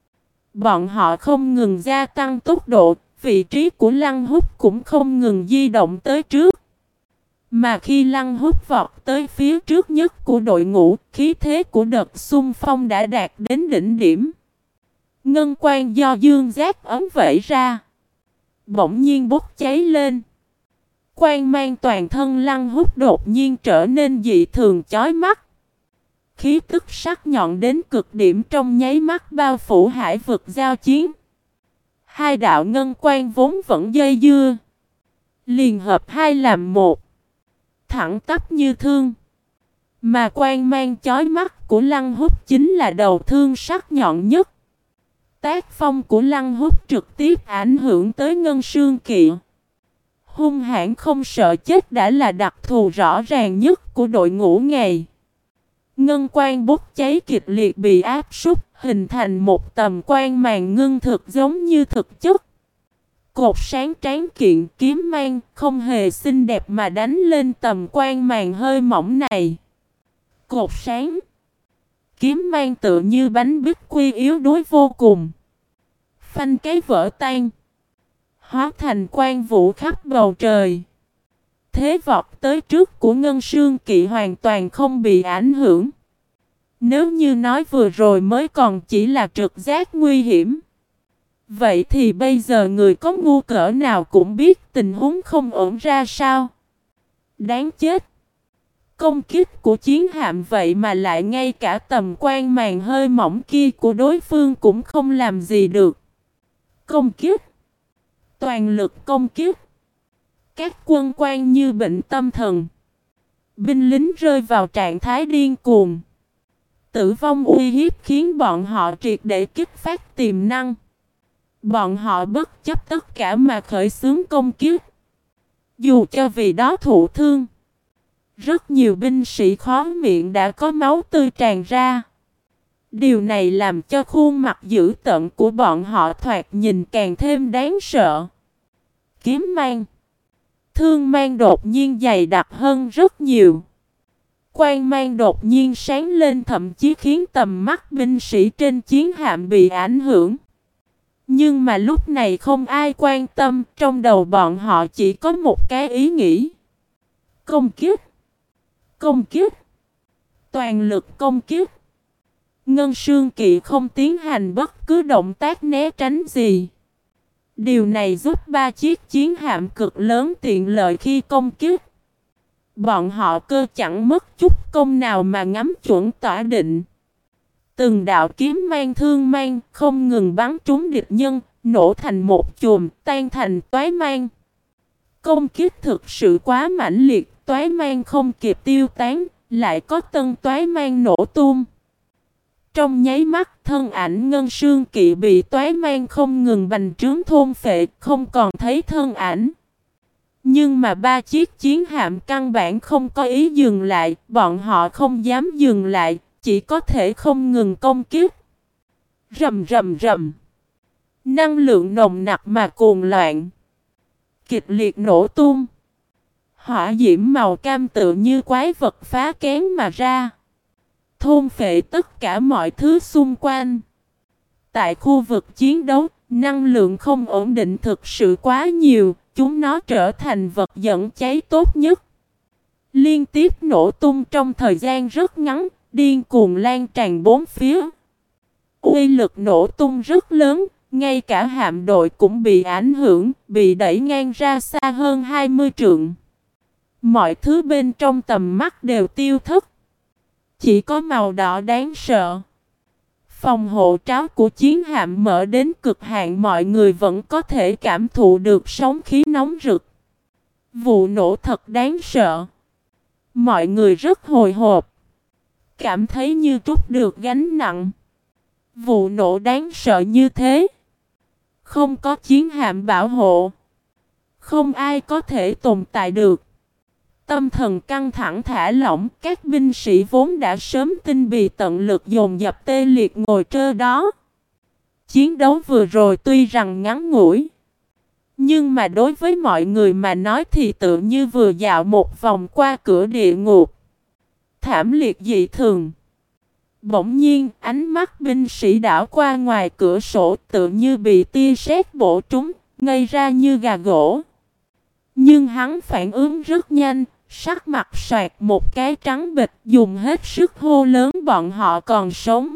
Bọn họ không ngừng gia tăng tốc độ. Vị trí của Lăng Húc cũng không ngừng di động tới trước. Mà khi Lăng Húc vọt tới phía trước nhất của đội ngũ, khí thế của đợt xung phong đã đạt đến đỉnh điểm. Ngân quang do dương giác ấm vẩy ra, bỗng nhiên bốc cháy lên. Quang mang toàn thân Lăng Húc đột nhiên trở nên dị thường chói mắt. Khí tức sắc nhọn đến cực điểm trong nháy mắt bao phủ hải vực giao chiến. Hai đạo ngân quang vốn vẫn dây dưa, liền hợp hai làm một, thẳng tắp như thương. Mà quang mang chói mắt của Lăng Húc chính là đầu thương sắc nhọn nhất. Tác phong của Lăng Húc trực tiếp ảnh hưởng tới Ngân Sương Kỵ. Hung hãn không sợ chết đã là đặc thù rõ ràng nhất của đội ngũ ngày. Ngân quang bốc cháy kịch liệt bị áp súc, hình thành một tầm quang màn ngưng thực giống như thực chất. Cột sáng tráng kiện kiếm mang không hề xinh đẹp mà đánh lên tầm quang màn hơi mỏng này. Cột sáng, kiếm mang tự như bánh bích quy yếu đuối vô cùng. Phanh cái vỡ tan, hóa thành quang vũ khắp bầu trời. Thế vọt tới trước của Ngân Sương Kỵ hoàn toàn không bị ảnh hưởng. Nếu như nói vừa rồi mới còn chỉ là trực giác nguy hiểm, vậy thì bây giờ người có ngu cỡ nào cũng biết tình huống không ổn ra sao. Đáng chết. Công kích của chiến hạm vậy mà lại ngay cả tầm quang màn hơi mỏng kia của đối phương cũng không làm gì được. Công kích, toàn lực công kích. Các quân quan như bệnh tâm thần. Binh lính rơi vào trạng thái điên cuồng. Tử vong uy hiếp khiến bọn họ triệt để kích phát tiềm năng. Bọn họ bất chấp tất cả mà khởi xướng công kích. Dù cho vì đó thụ thương, rất nhiều binh sĩ khó miệng đã có máu tươi tràn ra. Điều này làm cho khuôn mặt dữ tợn của bọn họ thoạt nhìn càng thêm đáng sợ. Kiếm mang, thương mang đột nhiên dày đặc hơn rất nhiều. Quang mang đột nhiên sáng lên, thậm chí khiến tầm mắt binh sĩ trên chiến hạm bị ảnh hưởng. Nhưng mà lúc này không ai quan tâm, trong đầu bọn họ chỉ có một cái ý nghĩ. Công kích! Công kích! Toàn lực công kích! Ngân Sương Kỵ không tiến hành bất cứ động tác né tránh gì. Điều này giúp ba chiếc chiến hạm cực lớn tiện lợi khi công kích. Bọn họ cơ chẳng mất chút công nào mà ngắm chuẩn tỏa định. Từng đạo kiếm mang thương mang không ngừng bắn trúng địch nhân, nổ thành một chùm, tan thành toái mang. Công kích thực sự quá mãnh liệt, toái mang không kịp tiêu tán, lại có tân toái mang nổ tung. Trong nháy mắt, thân ảnh Ngân Sương Kỵ bị toái mang không ngừng bành trướng thôn phệ, không còn thấy thân ảnh. Nhưng mà ba chiếc chiến hạm căn bản không có ý dừng lại, bọn họ không dám dừng lại, chỉ có thể không ngừng công kích. Rầm rầm rầm. Năng lượng nồng nặc mà cuồng loạn, kịch liệt nổ tung. Hỏa diễm màu cam tự như quái vật phá kén mà ra, thôn phệ tất cả mọi thứ xung quanh. Tại khu vực chiến đấu, năng lượng không ổn định thực sự quá nhiều, chúng nó trở thành vật dẫn cháy tốt nhất. Liên tiếp nổ tung trong thời gian rất ngắn, điên cuồng lan tràn bốn phía. Uy lực nổ tung rất lớn, ngay cả hạm đội cũng bị ảnh hưởng, bị đẩy ngang ra xa hơn hai mươi trượng. Mọi thứ bên trong tầm mắt đều tiêu thất. Chỉ có màu đỏ đáng sợ. Phòng hộ tráo của chiến hạm mở đến cực hạn, mọi người vẫn có thể cảm thụ được sóng khí nóng rực. Vụ nổ thật đáng sợ. Mọi người rất hồi hộp, cảm thấy như trút được gánh nặng. Vụ nổ đáng sợ như thế, không có chiến hạm bảo hộ, không ai có thể tồn tại được. Tâm thần căng thẳng thả lỏng, các binh sĩ vốn đã sớm tinh bì tận lực dồn dập tê liệt ngồi trơ đó. Chiến đấu vừa rồi tuy rằng ngắn ngủi, nhưng mà đối với mọi người mà nói thì tự như vừa dạo một vòng qua cửa địa ngục. Thảm liệt dị thường. Bỗng nhiên, ánh mắt binh sĩ đảo qua ngoài cửa sổ, tự như bị tia sét bổ trúng, ngây ra như gà gỗ. Nhưng hắn phản ứng rất nhanh, sắc mặt soạt một cái trắng bệch, dùng hết sức hô lớn bọn họ còn sống.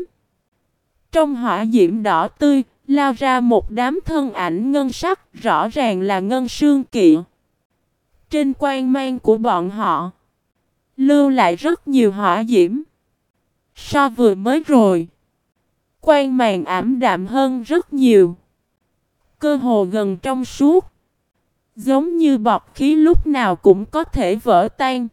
Trong hỏa diễm đỏ tươi, lao ra một đám thân ảnh ngân sắc, rõ ràng là Ngân Sương Kỵ. Trên quang mang của bọn họ lưu lại rất nhiều hỏa diễm. So vừa mới rồi, quang màn ảm đạm hơn rất nhiều, cơ hồ gần trong suốt, giống như bọt khí lúc nào cũng có thể vỡ tan.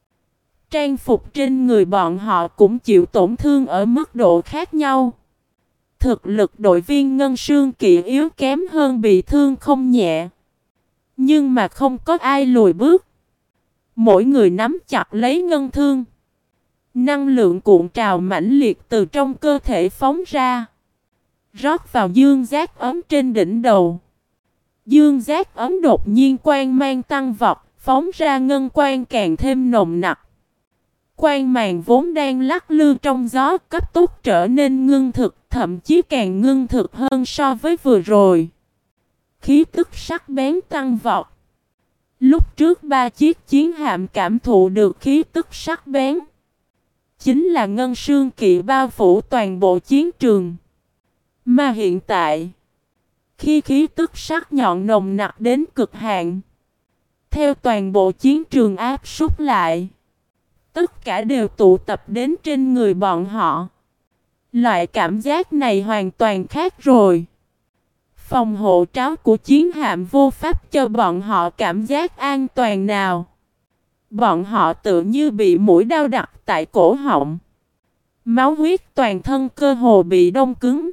Trang phục trên người bọn họ cũng chịu tổn thương ở mức độ khác nhau. Thực lực đội viên Ngân Sương Kỵ yếu kém hơn, bị thương không nhẹ. Nhưng mà không có ai lùi bước. Mỗi người nắm chặt lấy ngân thương. Năng lượng cuộn trào mãnh liệt từ trong cơ thể phóng ra, rót vào dương giác ấm trên đỉnh đầu. Dương giác ấm đột nhiên quang mang tăng vọt, phóng ra ngân quang càng thêm nồng nặc. Quang màn vốn đang lắc lư trong gió cấp tốc trở nên ngưng thực, thậm chí càng ngưng thực hơn so với vừa rồi. Khí tức sắc bén tăng vọt. Lúc trước ba chiếc chiến hạm cảm thụ được khí tức sắc bén, chính là Ngân Sương Kỵ bao phủ toàn bộ chiến trường. Mà hiện tại, khi khí tức sắc nhọn nồng nặc đến cực hạn, theo toàn bộ chiến trường áp súc lại, tất cả đều tụ tập đến trên người bọn họ. Loại cảm giác này hoàn toàn khác rồi. Phòng hộ tráo của chiến hạm vô pháp cho bọn họ cảm giác an toàn nào. Bọn họ tự như bị mũi đao đặt tại cổ họng. Máu huyết toàn thân cơ hồ bị đông cứng.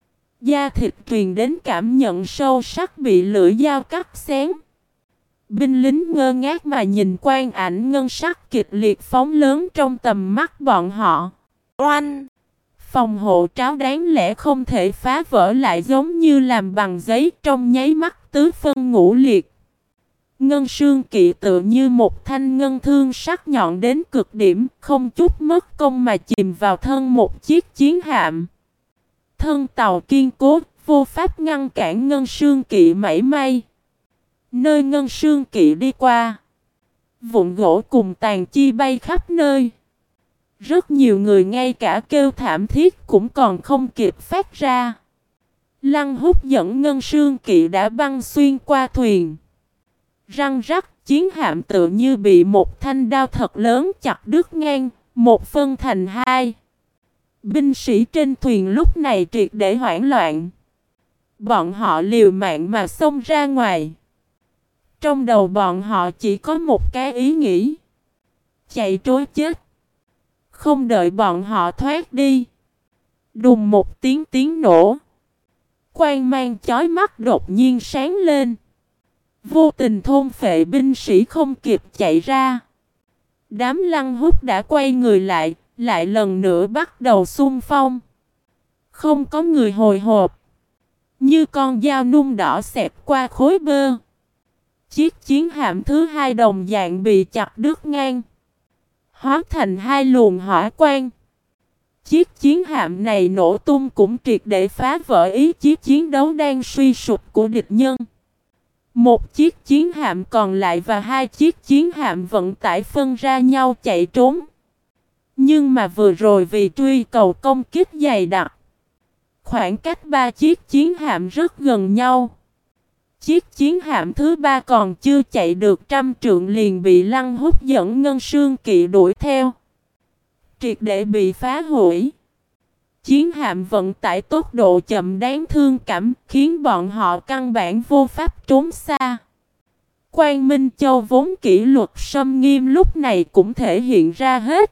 Da thịt truyền đến cảm nhận sâu sắc bị lưỡi dao cắt xén. Binh lính ngơ ngác mà nhìn quang ảnh ngân sắc kịch liệt phóng lớn trong tầm mắt bọn họ. Oanh! Phòng hộ tráo đáng lẽ không thể phá vỡ lại, giống như làm bằng giấy, trong nháy mắt tứ phân ngũ liệt. Ngân Sương Kỵ tự như một thanh ngân thương sắc nhọn đến cực điểm, không chút mất công mà chìm vào thân một chiếc chiến hạm. Thân tàu kiên cố, vô pháp ngăn cản Ngân Sương Kỵ mảy may. Nơi Ngân Sương Kỵ đi qua, vụn gỗ cùng tàn chi bay khắp nơi. Rất nhiều người ngay cả kêu thảm thiết cũng còn không kịp phát ra. Lăng Húc dẫn Ngân Sương Kỵ đã băng xuyên qua thuyền. Răng rắc, chiến hạm tự như bị một thanh đao thật lớn chặt đứt ngang, một phân thành hai. Binh sĩ trên thuyền lúc này triệt để hoảng loạn. Bọn họ liều mạng mà xông ra ngoài. Trong đầu bọn họ chỉ có một cái ý nghĩ: chạy trối chết. Không đợi bọn họ thoát đi, đùng một tiếng tiếng nổ. Quang mang chói mắt đột nhiên sáng lên, vô tình thôn phệ binh sĩ không kịp chạy ra. Đám Lăng Húc đã quay người lại, lại lần nữa bắt đầu xung phong. Không có người hồi hộp, như con dao nung đỏ xẹt qua khối bơ. Chiếc chiến hạm thứ hai đồng dạng bị chặt đứt ngang, hóa thành hai luồng hỏa quang. Chiếc chiến hạm này nổ tung cũng triệt để phá vỡ ý chí chiến đấu đang suy sụp của địch nhân. Một chiếc chiến hạm còn lại và hai chiếc chiến hạm vận tải phân ra nhau chạy trốn. Nhưng mà vừa rồi vì truy cầu công kích dày đặc, khoảng cách ba chiếc chiến hạm rất gần nhau. Chiếc chiến hạm thứ ba còn chưa chạy được trăm trượng liền bị Lăng Húc dẫn Ngân Sương Kỵ đuổi theo, triệt để bị phá hủy. Chiến hạm vận tải tốc độ chậm đáng thương cảm, khiến bọn họ căn bản vô pháp trốn xa. Quang Minh Châu vốn kỷ luật xâm nghiêm lúc này cũng thể hiện ra hết.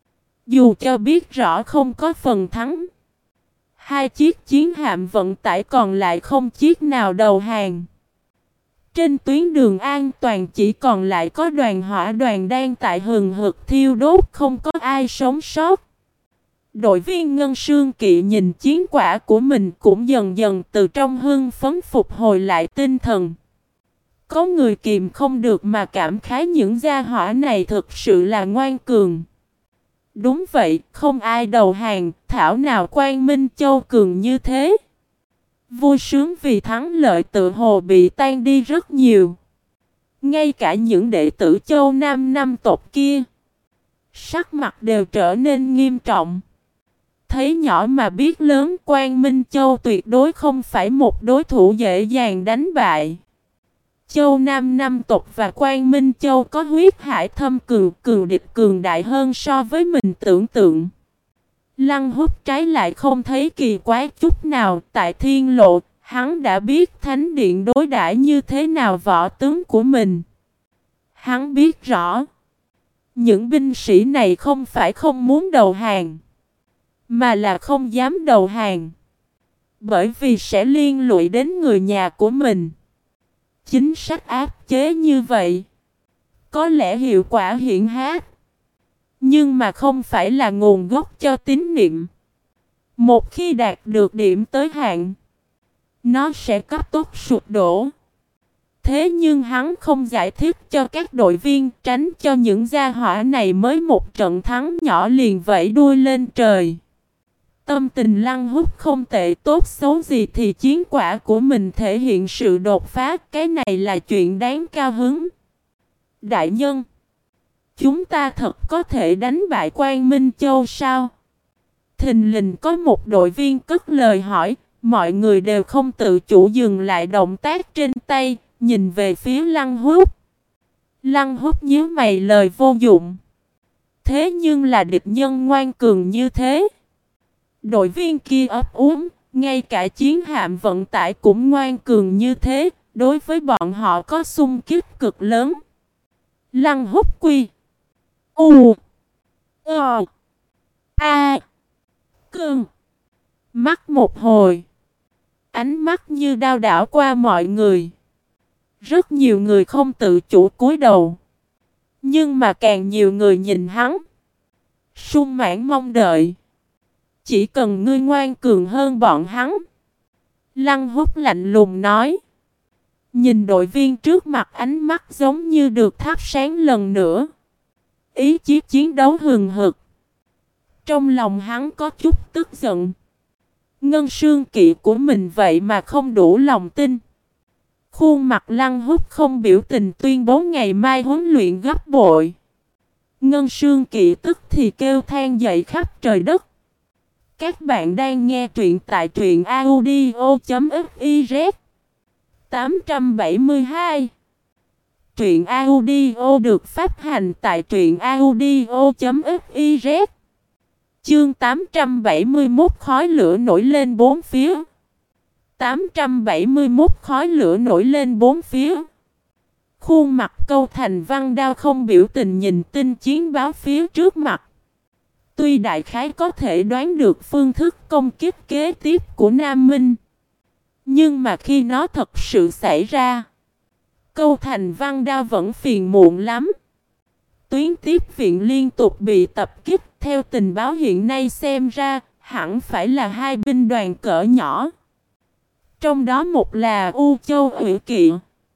Dù cho biết rõ không có phần thắng, hai chiếc chiến hạm vận tải còn lại không chiếc nào đầu hàng. Trên tuyến đường an toàn chỉ còn lại có đoàn hỏa đoàn đang tại hừng hực thiêu đốt, không có ai sống sót. Đội viên Ngân Sương Kỵ nhìn chiến quả của mình cũng dần dần từ trong hưng phấn phục hồi lại tinh thần. Có người kìm không được mà cảm khái những gia hỏa này thực sự là ngoan cường. Đúng vậy, không ai đầu hàng, thảo nào Quang Minh Châu cường như thế. Vui sướng vì thắng lợi tự hồ bị tan đi rất nhiều. Ngay cả những đệ tử Châu Nam năm tộc kia, sắc mặt đều trở nên nghiêm trọng. Thấy nhỏ mà biết lớn, Quang Minh Châu tuyệt đối không phải một đối thủ dễ dàng đánh bại. Châu Nam năm tộc và Quang Minh Châu có huyết hải thâm cường, cường địch cường đại hơn so với mình tưởng tượng. Lăng Húc trái lại không thấy kỳ quái chút nào. Tại Thiên Lộ, hắn đã biết Thánh Điện đối đãi như thế nào võ tướng của mình. Hắn biết rõ, những binh sĩ này không phải không muốn đầu hàng, mà là không dám đầu hàng, bởi vì sẽ liên lụy đến người nhà của mình. Chính sách áp chế như vậy có lẽ hiệu quả hiển hách, nhưng mà không phải là nguồn gốc cho tín niệm. Một khi đạt được điểm tới hạn, nó sẽ cấp tốc sụp đổ. Thế nhưng hắn không giải thích cho các đội viên, tránh cho những gia hỏa này mới một trận thắng nhỏ liền vẫy đuôi lên trời. Tâm tình Lăng Húc không tệ, tốt xấu gì thì chiến quả của mình thể hiện sự đột phá, cái này là chuyện đáng cao hứng. Đại nhân, chúng ta thật có thể đánh bại Quang Minh Châu sao? Thình lình có một đội viên cất lời hỏi, mọi người đều không tự chủ dừng lại động tác trên tay, nhìn về phía Lăng Húc. Lăng Húc nhíu mày, lời vô dụng. Thế nhưng là địch nhân ngoan cường như thế. Đội viên kia ấp úng, ngay cả chiến hạm vận tải cũng ngoan cường như thế, đối với bọn họ có xung kích cực lớn. Lăng Húc quy U Ờ A Cương mắt một hồi, ánh mắt như đao đảo qua mọi người. Rất nhiều người không tự chủ cúi đầu, nhưng mà càng nhiều người nhìn hắn sung mãn mong đợi. Chỉ cần ngươi ngoan cường hơn bọn hắn. Lăng Húc lạnh lùng nói. Nhìn đội viên trước mặt, ánh mắt giống như được thắp sáng lần nữa. Ý chí chiến đấu hừng hực. Trong lòng hắn có chút tức giận. Ngân Sương Kỵ của mình vậy mà không đủ lòng tin. Khuôn mặt Lăng Húc không biểu tình tuyên bố ngày mai huấn luyện gấp bội. Ngân Sương Kỵ tức thì kêu than dậy khắp trời đất. Các bạn đang nghe truyện tại truyện audio chấm fiz. tám trăm bảy mươi hai. Truyện audio được phát hành tại truyện audio chấm fiz. Chương tám trăm bảy mươi mốt khói lửa nổi lên bốn phía. tám trăm bảy mươi mốt khói lửa nổi lên bốn phía. Khuôn mặt Câu Thành Văn Đao không biểu tình nhìn tin chiến báo phía trước mặt. Tuy đại khái có thể đoán được phương thức công kích kế tiếp của Nam Minh, nhưng mà khi nó thật sự xảy ra, Câu Thành Văn Đao vẫn phiền muộn lắm. Tuyến tiếp viện liên tục bị tập kích, theo tình báo hiện nay xem ra, hẳn phải là hai binh đoàn cỡ nhỏ. Trong đó một là U Châu Ủy Kỵ.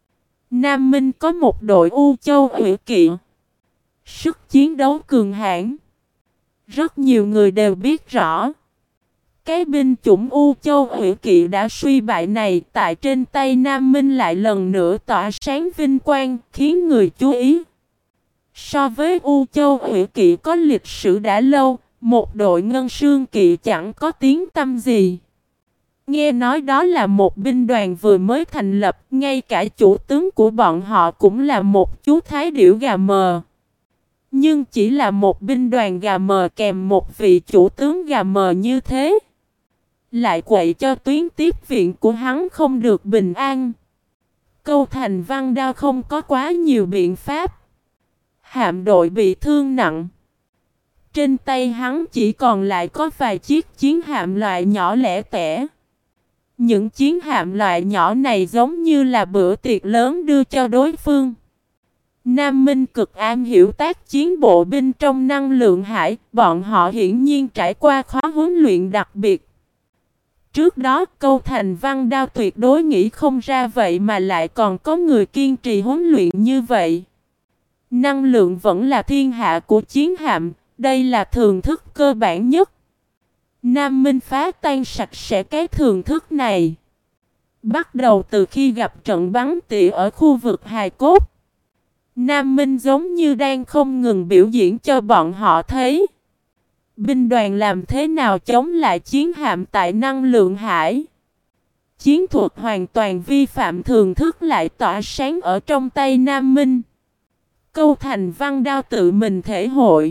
Nam Minh có một đội U Châu Ủy Kỵ. Sức chiến đấu cường hãn. Rất nhiều người đều biết rõ. Cái binh chủng U Châu Ủy Kỵ đã suy bại này tại trên tay Nam Minh lại lần nữa tỏa sáng vinh quang, khiến người chú ý. So với U Châu Ủy Kỵ có lịch sử đã lâu, một đội Ngân Sương Kỵ chẳng có tiếng tăm gì. Nghe nói đó là một binh đoàn vừa mới thành lập, ngay cả chủ tướng của bọn họ cũng là một chú thái điểu gà mờ. Nhưng chỉ là một binh đoàn gà mờ kèm một vị chủ tướng gà mờ như thế, lại quậy cho tuyến tiếp viện của hắn không được bình an. Câu Thành Văn Đao không có quá nhiều biện pháp. Hạm đội bị thương nặng. Trên tay hắn chỉ còn lại có vài chiếc chiến hạm loại nhỏ lẻ tẻ. Những chiến hạm loại nhỏ này giống như là bữa tiệc lớn đưa cho đối phương. Nam Minh cực am hiểu tác chiến bộ binh trong năng lượng hải, bọn họ hiển nhiên trải qua khóa huấn luyện đặc biệt. Trước đó Câu Thành Văn Đao tuyệt đối nghĩ không ra vậy mà lại còn có người kiên trì huấn luyện như vậy. Năng lượng vẫn là thiên hạ của chiến hạm, đây là thường thức cơ bản nhất. Nam Minh phá tan sạch sẽ cái thường thức này. Bắt đầu từ khi gặp trận bắn tỉa ở khu vực hài cốt, Nam Minh giống như đang không ngừng biểu diễn cho bọn họ thấy binh đoàn làm thế nào chống lại chiến hạm tại năng lượng hải. Chiến thuật hoàn toàn vi phạm thường thức lại tỏa sáng ở trong tay Nam Minh. Câu Thành Văn Đao tự mình thể hội.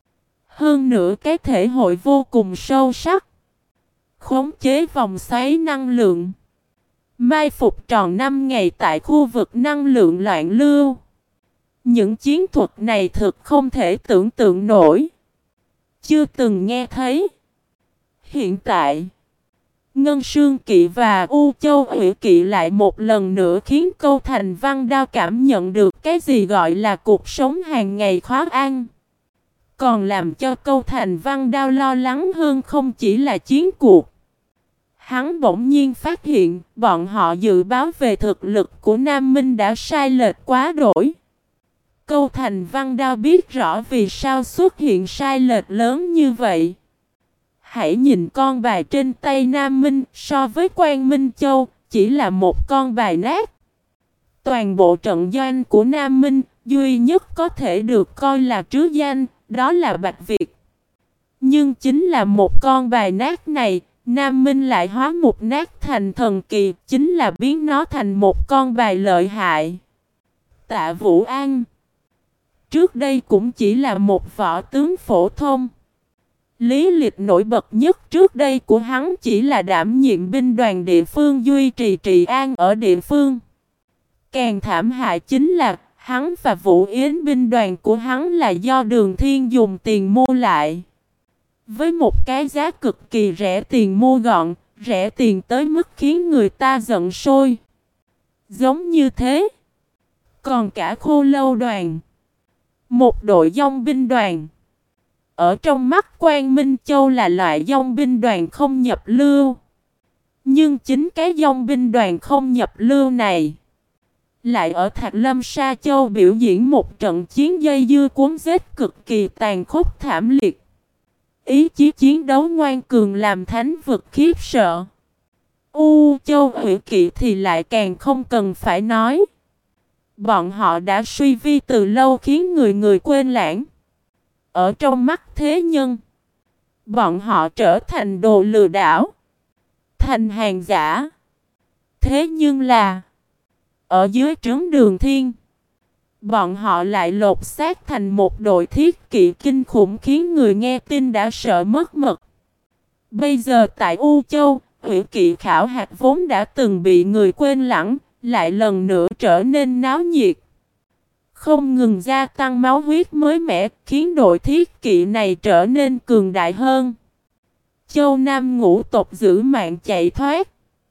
Hơn nữa cái thể hội vô cùng sâu sắc. Khống chế vòng xoáy năng lượng. Mai phục tròn năm ngày tại khu vực năng lượng loạn lưu. Những chiến thuật này thực không thể tưởng tượng nổi. Chưa từng nghe thấy. Hiện tại, Ngân Sương Kỵ và U Châu Ủy Kỵ lại một lần nữa khiến Câu Thành Văn Đao cảm nhận được cái gì gọi là cuộc sống hàng ngày khó ăn. Còn làm cho Câu Thành Văn Đao lo lắng hơn không chỉ là chiến cuộc. Hắn bỗng nhiên phát hiện bọn họ dự báo về thực lực của Nam Minh đã sai lệch quá đổi. Câu Thành Văn Đao biết rõ vì sao xuất hiện sai lệch lớn như vậy. Hãy nhìn con bài trên tay Nam Minh so với Quang Minh Châu, chỉ là một con bài nát. Toàn bộ trận doanh của Nam Minh, duy nhất có thể được coi là trứ danh, đó là Bạch Việt. Nhưng chính là một con bài nát này, Nam Minh lại hóa một nát thành thần kỳ, chính là biến nó thành một con bài lợi hại. Tạ Vũ An trước đây cũng chỉ là một võ tướng phổ thông. Lý lịch nổi bật nhất trước đây của hắn chỉ là đảm nhiệm binh đoàn địa phương duy trì trị an ở địa phương. Càng thảm hại chính là hắn và Vũ Yến binh đoàn của hắn là do Đường Thiên dùng tiền mua lại. Với một cái giá cực kỳ rẻ tiền mua gọn, rẻ tiền tới mức khiến người ta giận sôi. Giống như thế. Còn cả Khô Lâu đoàn, một đội dòng binh đoàn. Ở trong mắt Quang Minh Châu là loại dòng binh đoàn không nhập lưu. Nhưng chính cái dòng binh đoàn không nhập lưu này lại ở Thạch Lâm Sa Châu biểu diễn một trận chiến dây dưa cuốn giết cực kỳ tàn khốc thảm liệt. Ý chí chiến đấu ngoan cường làm thánh vực khiếp sợ. U Châu Hủy Kỵ thì lại càng không cần phải nói. Bọn họ đã suy vi từ lâu khiến người người quên lãng. Ở trong mắt thế nhân, bọn họ trở thành đồ lừa đảo, thành hàng giả. Thế nhưng là, ở dưới trướng Đường Thiên, bọn họ lại lột xác thành một đội thiết kỵ kinh khủng khiến người nghe tin đã sợ mất mật. Bây giờ tại U Châu, Hủy Kỵ khảo hạt vốn đã từng bị người quên lãng, lại lần nữa trở nên náo nhiệt. Không ngừng gia tăng máu huyết mới mẻ, khiến đội thiết kỵ này trở nên cường đại hơn. Châu Nam ngũ tộc giữ mạng chạy thoát.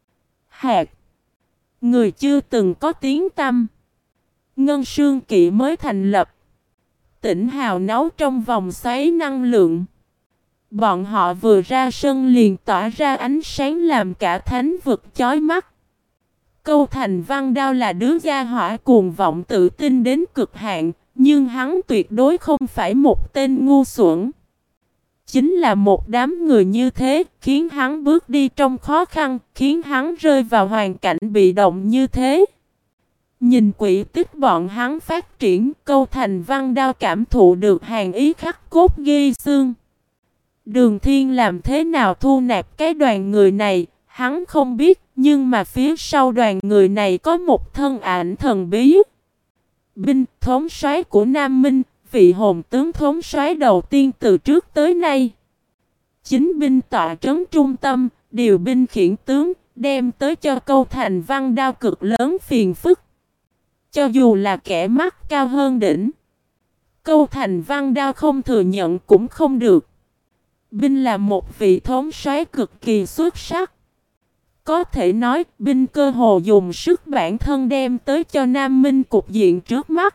Hạt người chưa từng có tiếng tăm. Ngân Sương Kỵ mới thành lập. Tỉnh hào nấu trong vòng xoáy năng lượng. Bọn họ vừa ra sân liền tỏa ra ánh sáng làm cả thánh vực chói mắt. Câu Thành Văn Đao là đứa gia hỏa cuồng vọng tự tin đến cực hạn, nhưng hắn tuyệt đối không phải một tên ngu xuẩn. Chính là một đám người như thế, khiến hắn bước đi trong khó khăn, khiến hắn rơi vào hoàn cảnh bị động như thế. Nhìn quỹ tích bọn hắn phát triển, Câu Thành Văn Đao cảm thụ được hàn ý khắc cốt ghi xương. Đường Thiên làm thế nào thu nạp cái đoàn người này, hắn không biết, nhưng mà phía sau đoàn người này có một thân ảnh thần bí. Binh thống soái của Nam Minh, vị hồn tướng thống soái đầu tiên từ trước tới nay. Chính binh tọa trấn trung tâm, điều binh khiển tướng, đem tới cho Câu Thành Văn Đao cực lớn phiền phức. Cho dù là kẻ mắt cao hơn đỉnh, Câu Thành Văn Đao không thừa nhận cũng không được. Binh là một vị thống soái cực kỳ xuất sắc. Có thể nói, binh cơ hồ dùng sức bản thân đem tới cho Nam Minh cục diện trước mắt.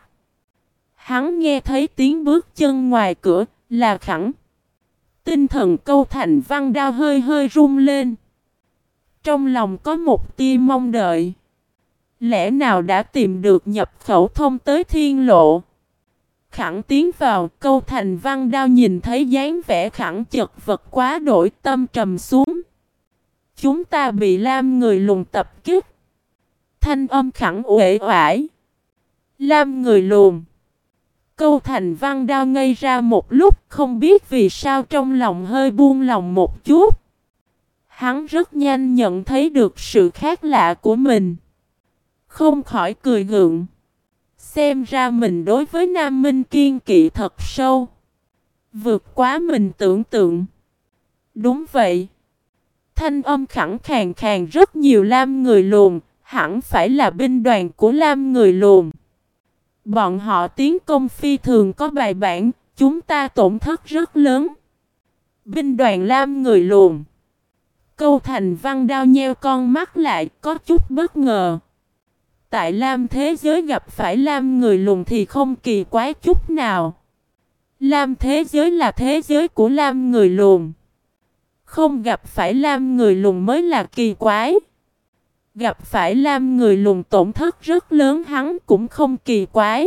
Hắn nghe thấy tiếng bước chân ngoài cửa, là Khẳng. Tinh thần Câu Thành Văn Đao hơi hơi rung lên. Trong lòng có một tia mong đợi. Lẽ nào đã tìm được nhập khẩu thông tới thiên lộ? Khẳng tiến vào, Câu Thành Văn Đao nhìn thấy dáng vẻ Khẳng chật vật quá đổi, tâm trầm xuống. Chúng ta bị Lam người lùn tập kích. Thanh âm Khẳng uể oải. Lam người lùn. Câu Thành Văn Đao ngây ra một lúc, không biết vì sao trong lòng hơi buông lòng một chút. Hắn rất nhanh nhận thấy được sự khác lạ của mình. Không khỏi cười gượng. Xem ra mình đối với Nam Minh kiên kỵ thật sâu. Vượt quá mình tưởng tượng. Đúng vậy. Thanh âm Khẳng khàn khàn rất nhiều Lam người lùn, hẳn phải là binh đoàn của Lam người lùn. Bọn họ tiến công phi thường có bài bản, chúng ta tổn thất rất lớn. Binh đoàn Lam người lùn. Câu Thành Văn Đao nheo con mắt lại, có chút bất ngờ. Tại Lam thế giới gặp phải Lam người lùn thì không kỳ quái chút nào. Lam thế giới là thế giới của Lam người lùn. Không gặp phải Lam người lùn mới là kỳ quái. Gặp phải Lam người lùn tổn thất rất lớn hắn cũng không kỳ quái.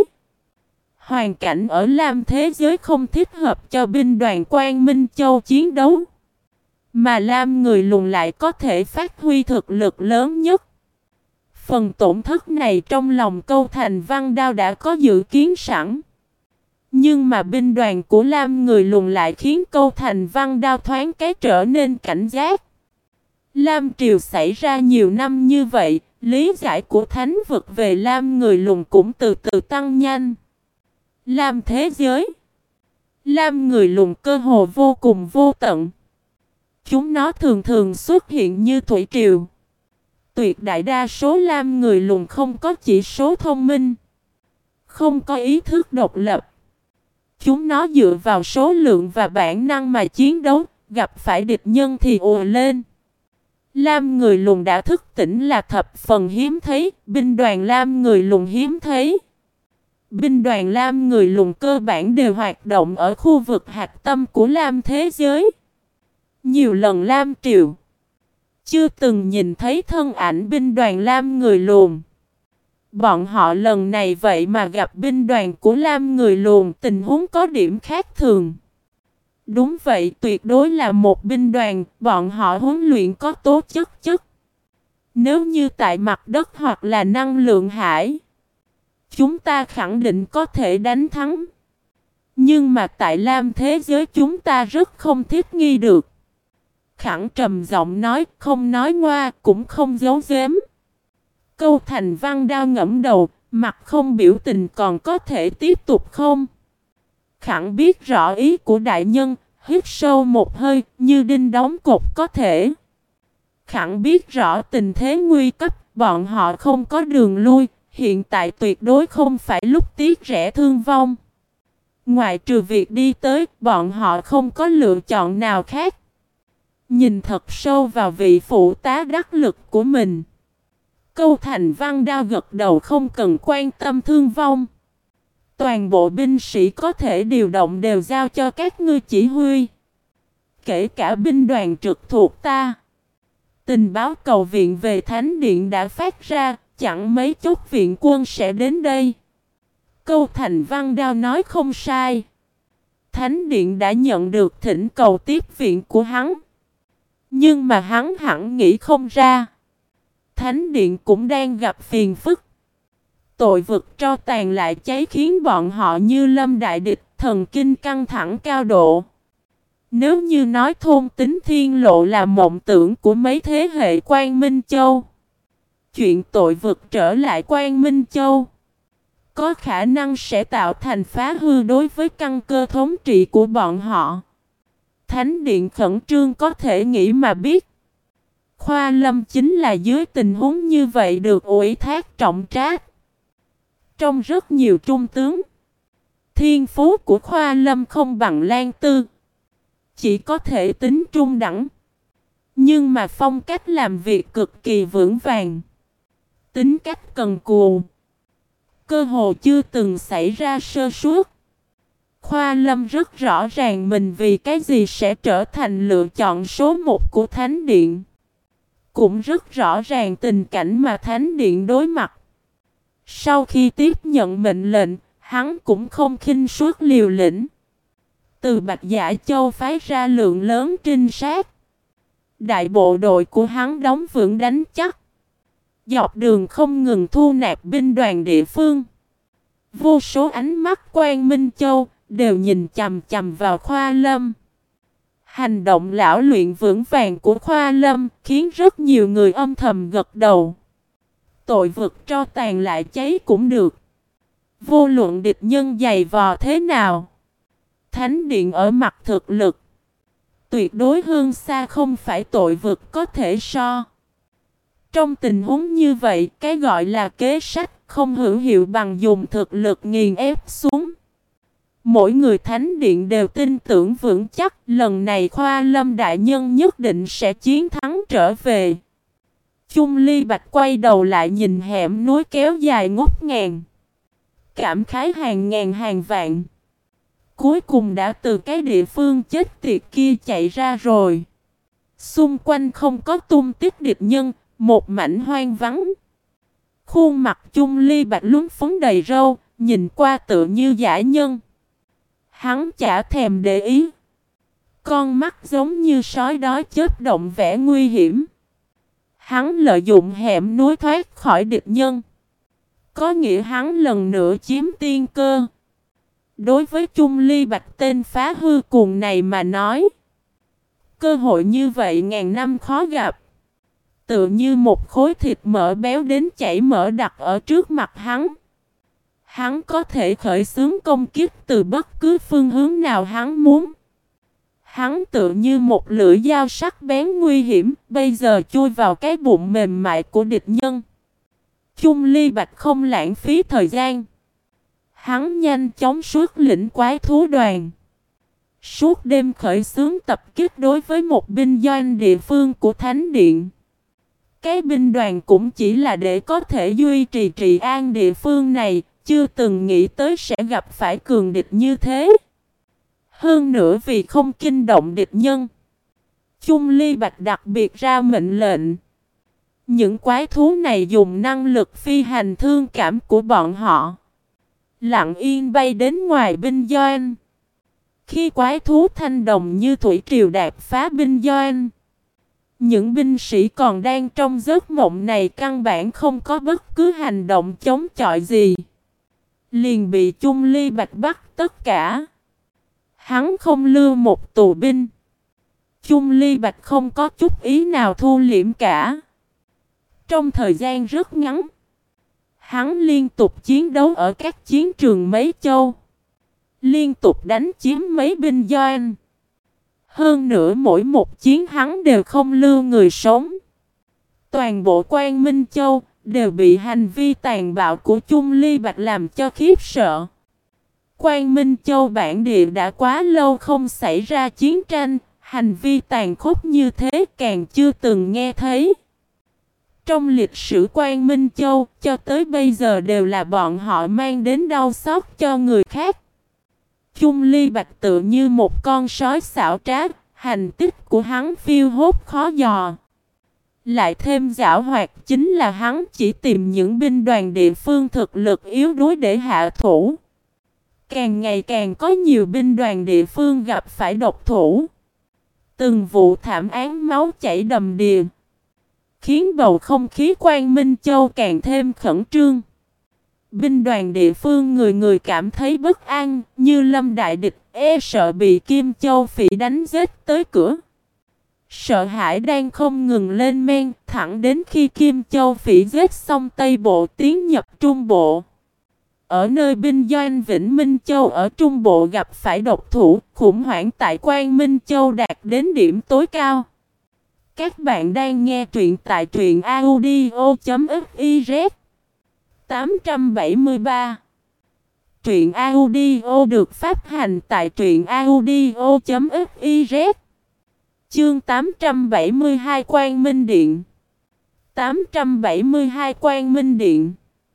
Hoàn cảnh ở Lam thế giới không thích hợp cho binh đoàn Quang Minh Châu chiến đấu. Mà Lam người lùn lại có thể phát huy thực lực lớn nhất. Phần tổn thất này trong lòng Câu Thành Văn Đao đã có dự kiến sẵn. Nhưng mà binh đoàn của Lam người lùn lại khiến Câu Thành Văn Đao thoáng cái trở nên cảnh giác. Lam Triều xảy ra nhiều năm như vậy, lý giải của thánh vực về Lam người lùn cũng từ từ tăng nhanh. Lam thế giới, Lam người lùn cơ hồ vô cùng vô tận. Chúng nó thường thường xuất hiện như thủy triều. Tuyệt đại đa số Lam người lùn không có chỉ số thông minh, không có ý thức độc lập. Chúng nó dựa vào số lượng và bản năng mà chiến đấu, gặp phải địch nhân thì ùa lên. Lam người lùn đã thức tỉnh là thập phần hiếm thấy, binh đoàn Lam người lùn hiếm thấy. Binh đoàn Lam người lùn cơ bản đều hoạt động ở khu vực hạch tâm của Lam thế giới. Nhiều lần Lam Triều chưa từng nhìn thấy thân ảnh binh đoàn Lam người lùn. bọn họ lần này vậy mà gặp binh đoàn của Lam người luồn, tình huống có điểm khác thường. Đúng vậy, tuyệt đối là một binh đoàn, bọn họ huấn luyện có tố chất chất. Nếu như tại mặt đất hoặc là năng lượng hải, chúng ta khẳng định có thể đánh thắng. Nhưng mà tại Lam thế giới chúng ta rất không thích nghi được. Khẳng trầm giọng nói, không nói ngoa, cũng không giấu giếm. Câu Thành Văn Đao ngẫm đầu, mặt không biểu tình, còn có thể tiếp tục không? Khẳng biết rõ ý của đại nhân, hít sâu một hơi, như đinh đóng cột có thể. Khẳng biết rõ tình thế nguy cấp, bọn họ không có đường lui, hiện tại tuyệt đối không phải lúc tiếc rẻ thương vong. Ngoài trừ việc đi tới, bọn họ không có lựa chọn nào khác. Nhìn thật sâu vào vị phụ tá đắc lực của mình. Câu Thành Văn Đao gật đầu, không cần quan tâm thương vong. Toàn bộ binh sĩ có thể điều động đều giao cho các ngươi chỉ huy. Kể cả binh đoàn trực thuộc ta. Tình báo cầu viện về Thánh Điện đã phát ra, chẳng mấy chốc viện quân sẽ đến đây. Câu Thành Văn Đao nói không sai. Thánh Điện đã nhận được thỉnh cầu tiếp viện của hắn. Nhưng mà hắn hẳn nghĩ không ra. Thánh Điện cũng đang gặp phiền phức. Tội vực tro tàn lại cháy khiến bọn họ như lâm đại địch, thần kinh căng thẳng cao độ. Nếu như nói thôn tính thiên lộ là mộng tưởng của mấy thế hệ Quang Minh Châu, chuyện tội vực trở lại Quang Minh Châu có khả năng sẽ tạo thành phá hư đối với căn cơ thống trị của bọn họ. Thánh Điện khẩn trương có thể nghĩ mà biết. Khoa Lâm chính là dưới tình huống như vậy được ủy thác trọng trách. Trong rất nhiều trung tướng, thiên phú của Khoa Lâm không bằng Lan Tư, chỉ có thể tính trung đẳng. Nhưng mà phong cách làm việc cực kỳ vững vàng, tính cách cần cù, cơ hồ chưa từng xảy ra sơ suất. Khoa Lâm rất rõ ràng mình vì cái gì sẽ trở thành lựa chọn số một của Thánh Điện. Cũng rất rõ ràng tình cảnh mà Thánh Điện đối mặt. Sau khi tiếp nhận mệnh lệnh, hắn cũng không khinh suất liều lĩnh. Từ Bạch Dạ Châu phái ra lượng lớn trinh sát. Đại bộ đội của hắn đóng vững đánh chắc. Dọc đường không ngừng thu nạp binh đoàn địa phương. Vô số ánh mắt Quang Minh Châu đều nhìn chằm chằm vào Khoa Lâm. Hành động lão luyện vững vàng của Khoa Lâm khiến rất nhiều người âm thầm gật đầu. Tội vực tro tàn lại cháy cũng được. Vô luận địch nhân dày vò thế nào, Thánh Điện ở mặt thực lực tuyệt đối hơn xa không phải tội vực có thể so. Trong tình huống như vậy, cái gọi là kế sách không hữu hiệu bằng dùng thực lực nghiền ép xuống. Mỗi người Thánh Điện đều tin tưởng vững chắc lần này Khoa Lâm đại nhân nhất định sẽ chiến thắng trở về. Chung Ly Bạch quay đầu lại nhìn hẻm núi kéo dài ngút ngàn. Cảm khái hàng ngàn hàng vạn. Cuối cùng đã từ cái địa phương chết tiệt kia chạy ra rồi. Xung quanh không có tung tích địch nhân, một mảnh hoang vắng. Khuôn mặt Chung Ly Bạch lúng phúng đầy râu, nhìn qua tựa như dã nhân. Hắn chả thèm để ý. Con mắt giống như sói đói chớp động vẻ nguy hiểm. Hắn lợi dụng hẻm núi thoát khỏi địch nhân. Có nghĩa hắn lần nữa chiếm tiên cơ. Đối với Chung Ly Bạch tên phá hư cuồng này mà nói, cơ hội như vậy ngàn năm khó gặp. Tựa như một khối thịt mỡ béo đến chảy mỡ đặt ở trước mặt hắn. Hắn có thể khởi xướng công kích từ bất cứ phương hướng nào hắn muốn. Hắn tựa như một lưỡi dao sắc bén nguy hiểm, bây giờ chui vào cái bụng mềm mại của địch nhân. Chung Ly Bạch không lãng phí thời gian. Hắn nhanh chóng xuất lĩnh quái thú đoàn. Suốt đêm khởi xướng tập kích đối với một binh doanh địa phương của Thánh Điện. Cái binh đoàn cũng chỉ là để có thể duy trì trị an địa phương này, chưa từng nghĩ tới sẽ gặp phải cường địch như thế. Hơn nữa vì không kinh động địch nhân, Chung Ly Bạch đặc biệt ra mệnh lệnh. Những quái thú này dùng năng lực phi hành thương cảm của bọn họ, lặng yên bay đến ngoài binh doanh. Khi quái thú thanh đồng như thủy triều đạp phá binh doanh, những binh sĩ còn đang trong giấc mộng này căn bản không có bất cứ hành động chống chọi gì, liền bị Chung Ly Bạch bắt tất cả. Hắn không lưu một tù binh. Chung Ly Bạch không có chút ý nào thu liễm cả. Trong thời gian rất ngắn, hắn liên tục chiến đấu ở các chiến trường mấy châu, liên tục đánh chiếm mấy binh doanh. Hơn nữa mỗi một chiến hắn đều không lưu người sống. Toàn bộ Quang Minh Châu đều bị hành vi tàn bạo của Chung Ly Bạch làm cho khiếp sợ. Quang Minh Châu bản địa đã quá lâu không xảy ra chiến tranh, hành vi tàn khốc như thế càng chưa từng nghe thấy. Trong lịch sử Quang Minh Châu, cho tới bây giờ đều là bọn họ mang đến đau xót cho người khác. Chung Ly Bạch tự như một con sói xảo trá, hành tích của hắn phiêu hốt khó dò. Lại thêm giảo hoạt chính là hắn chỉ tìm những binh đoàn địa phương thực lực yếu đuối để hạ thủ. Càng ngày càng có nhiều binh đoàn địa phương gặp phải độc thủ. Từng vụ thảm án máu chảy đầm đìa, khiến bầu không khí Quang Minh Châu càng thêm khẩn trương. Binh đoàn địa phương người người cảm thấy bất an, như lâm đại địch, e sợ bị Kim Châu Phỉ đánh giết tới cửa. Sợ hãi đang không ngừng lên men, thẳng đến khi Kim Châu Phỉ giết xong Tây Bộ tiến nhập Trung Bộ. Ở nơi binh doanh Vĩnh Minh Châu ở Trung Bộ gặp phải độc thủ, khủng hoảng tại Quang Minh Châu đạt đến điểm tối cao. Các bạn đang nghe truyện tại truyện audio chấm fiz. tám trăm bảy mươi ba. Truyện audio được phát hành tại truyện audio chấm fiz. Chương tám trăm bảy mươi hai Quang Minh Điện. tám trăm bảy mươi hai Quang Minh Điện.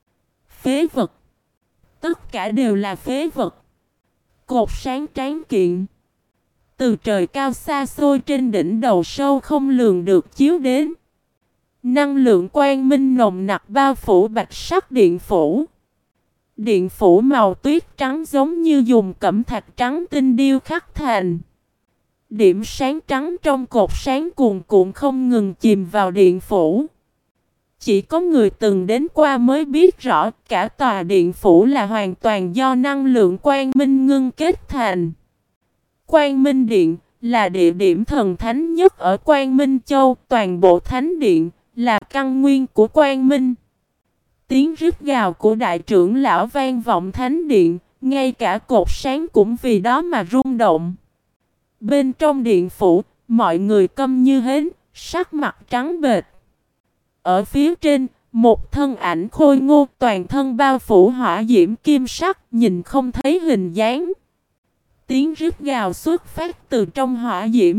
Phế vật. Tất cả đều là phế vật. Cột sáng tráng kiện từ trời cao xa xôi trên đỉnh đầu sâu không lường được chiếu đến. Năng lượng quang minh nồng nặc bao phủ bạch sắc điện phủ. Điện phủ màu tuyết trắng giống như dùng cẩm thạch trắng tinh điêu khắc thành. Điểm sáng trắng trong cột sáng cuồn cuộn không ngừng chìm vào điện phủ. Chỉ có người từng đến qua mới biết rõ cả tòa điện phủ là hoàn toàn do năng lượng quang minh ngưng kết thành. Quang Minh Điện là địa điểm thần thánh nhất ở Quang Minh Châu, toàn bộ thánh điện là căn nguyên của Quang Minh. Tiếng rít gào của đại trưởng lão vang vọng thánh điện, ngay cả cột sáng cũng vì đó mà rung động. Bên trong điện phủ, mọi người câm như hến, sắc mặt trắng bệch. Ở phía trên, một thân ảnh khôi ngô toàn thân bao phủ hỏa diễm kim sắc, nhìn không thấy hình dáng. Tiếng rít gào xuất phát từ trong hỏa diễm.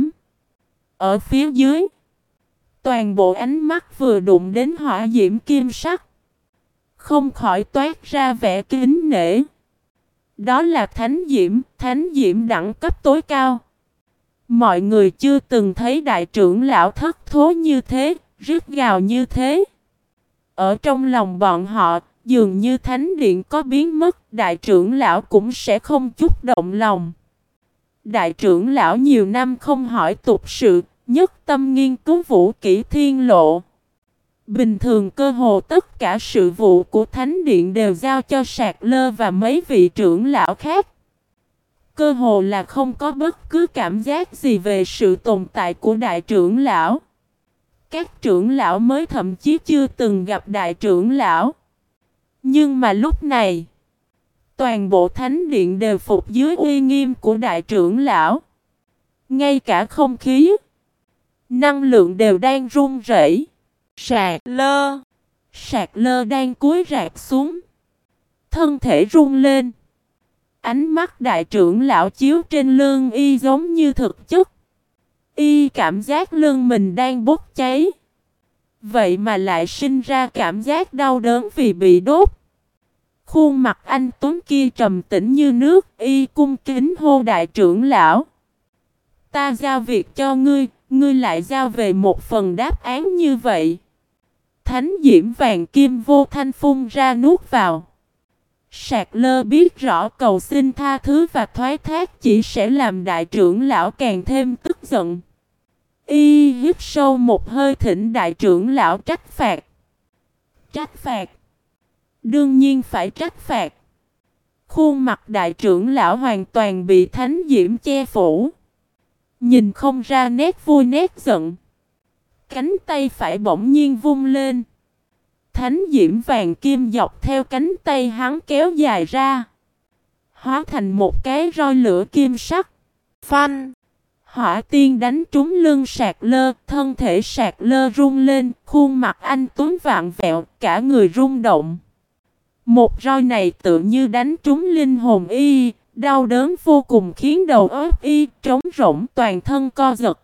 Ở phía dưới, toàn bộ ánh mắt vừa đụng đến hỏa diễm kim sắc, không khỏi toát ra vẻ kính nể. Đó là thánh diễm, thánh diễm đẳng cấp tối cao. Mọi người chưa từng thấy đại trưởng lão thất thố như thế, rít gào như thế. Ở trong lòng bọn họ, dường như thánh điện có biến mất, đại trưởng lão cũng sẽ không chút động lòng. Đại trưởng lão nhiều năm không hỏi tục sự, nhất tâm nghiên cứu vũ kỹ thiên lộ. Bình thường cơ hồ tất cả sự vụ của thánh điện đều giao cho Sạc Lơ và mấy vị trưởng lão khác. Cơ hồ là không có bất cứ cảm giác gì về sự tồn tại của đại trưởng lão. Các trưởng lão mới thậm chí chưa từng gặp đại trưởng lão. Nhưng mà lúc này, toàn bộ thánh điện đều phục dưới uy nghiêm của đại trưởng lão. Ngay cả không khí, năng lượng đều đang run rẩy. Sạc Lơ. Sạc Lơ đang cúi rạp xuống, thân thể run lên. Ánh mắt đại trưởng lão chiếu trên lưng y giống như thực chất. Y cảm giác lưng mình đang bốc cháy. Vậy mà lại sinh ra cảm giác đau đớn vì bị đốt. Khuôn mặt anh tuấn kia trầm tĩnh như nước, y cung kính hô đại trưởng lão. Ta giao việc cho ngươi, ngươi lại giao về một phần đáp án như vậy. thánh diễm vàng kim vô thanh phun ra nuốt vào. Sạc Lơ biết rõ cầu xin tha thứ và thoái thác chỉ sẽ làm đại trưởng lão càng thêm tức giận. Y hít sâu một hơi thỉnh đại trưởng lão trách phạt. Trách phạt? Đương nhiên phải trách phạt. Khuôn mặt đại trưởng lão hoàn toàn bị thánh diễm che phủ. Nhìn không ra nét vui nét giận. Cánh tay phải bỗng nhiên vung lên. Thánh diễm vàng kim dọc theo cánh tay hắn kéo dài ra. Hóa thành một cái roi lửa kim sắc. Phanh! Hỏa tiên đánh trúng lưng Sạc Lơ. Thân thể Sạc Lơ rung lên. Khuôn mặt anh tuấn vạn vẹo. Cả người rung động. Một roi này tự như đánh trúng linh hồn y. Đau đớn vô cùng khiến đầu óc y trống rỗng toàn thân co giật.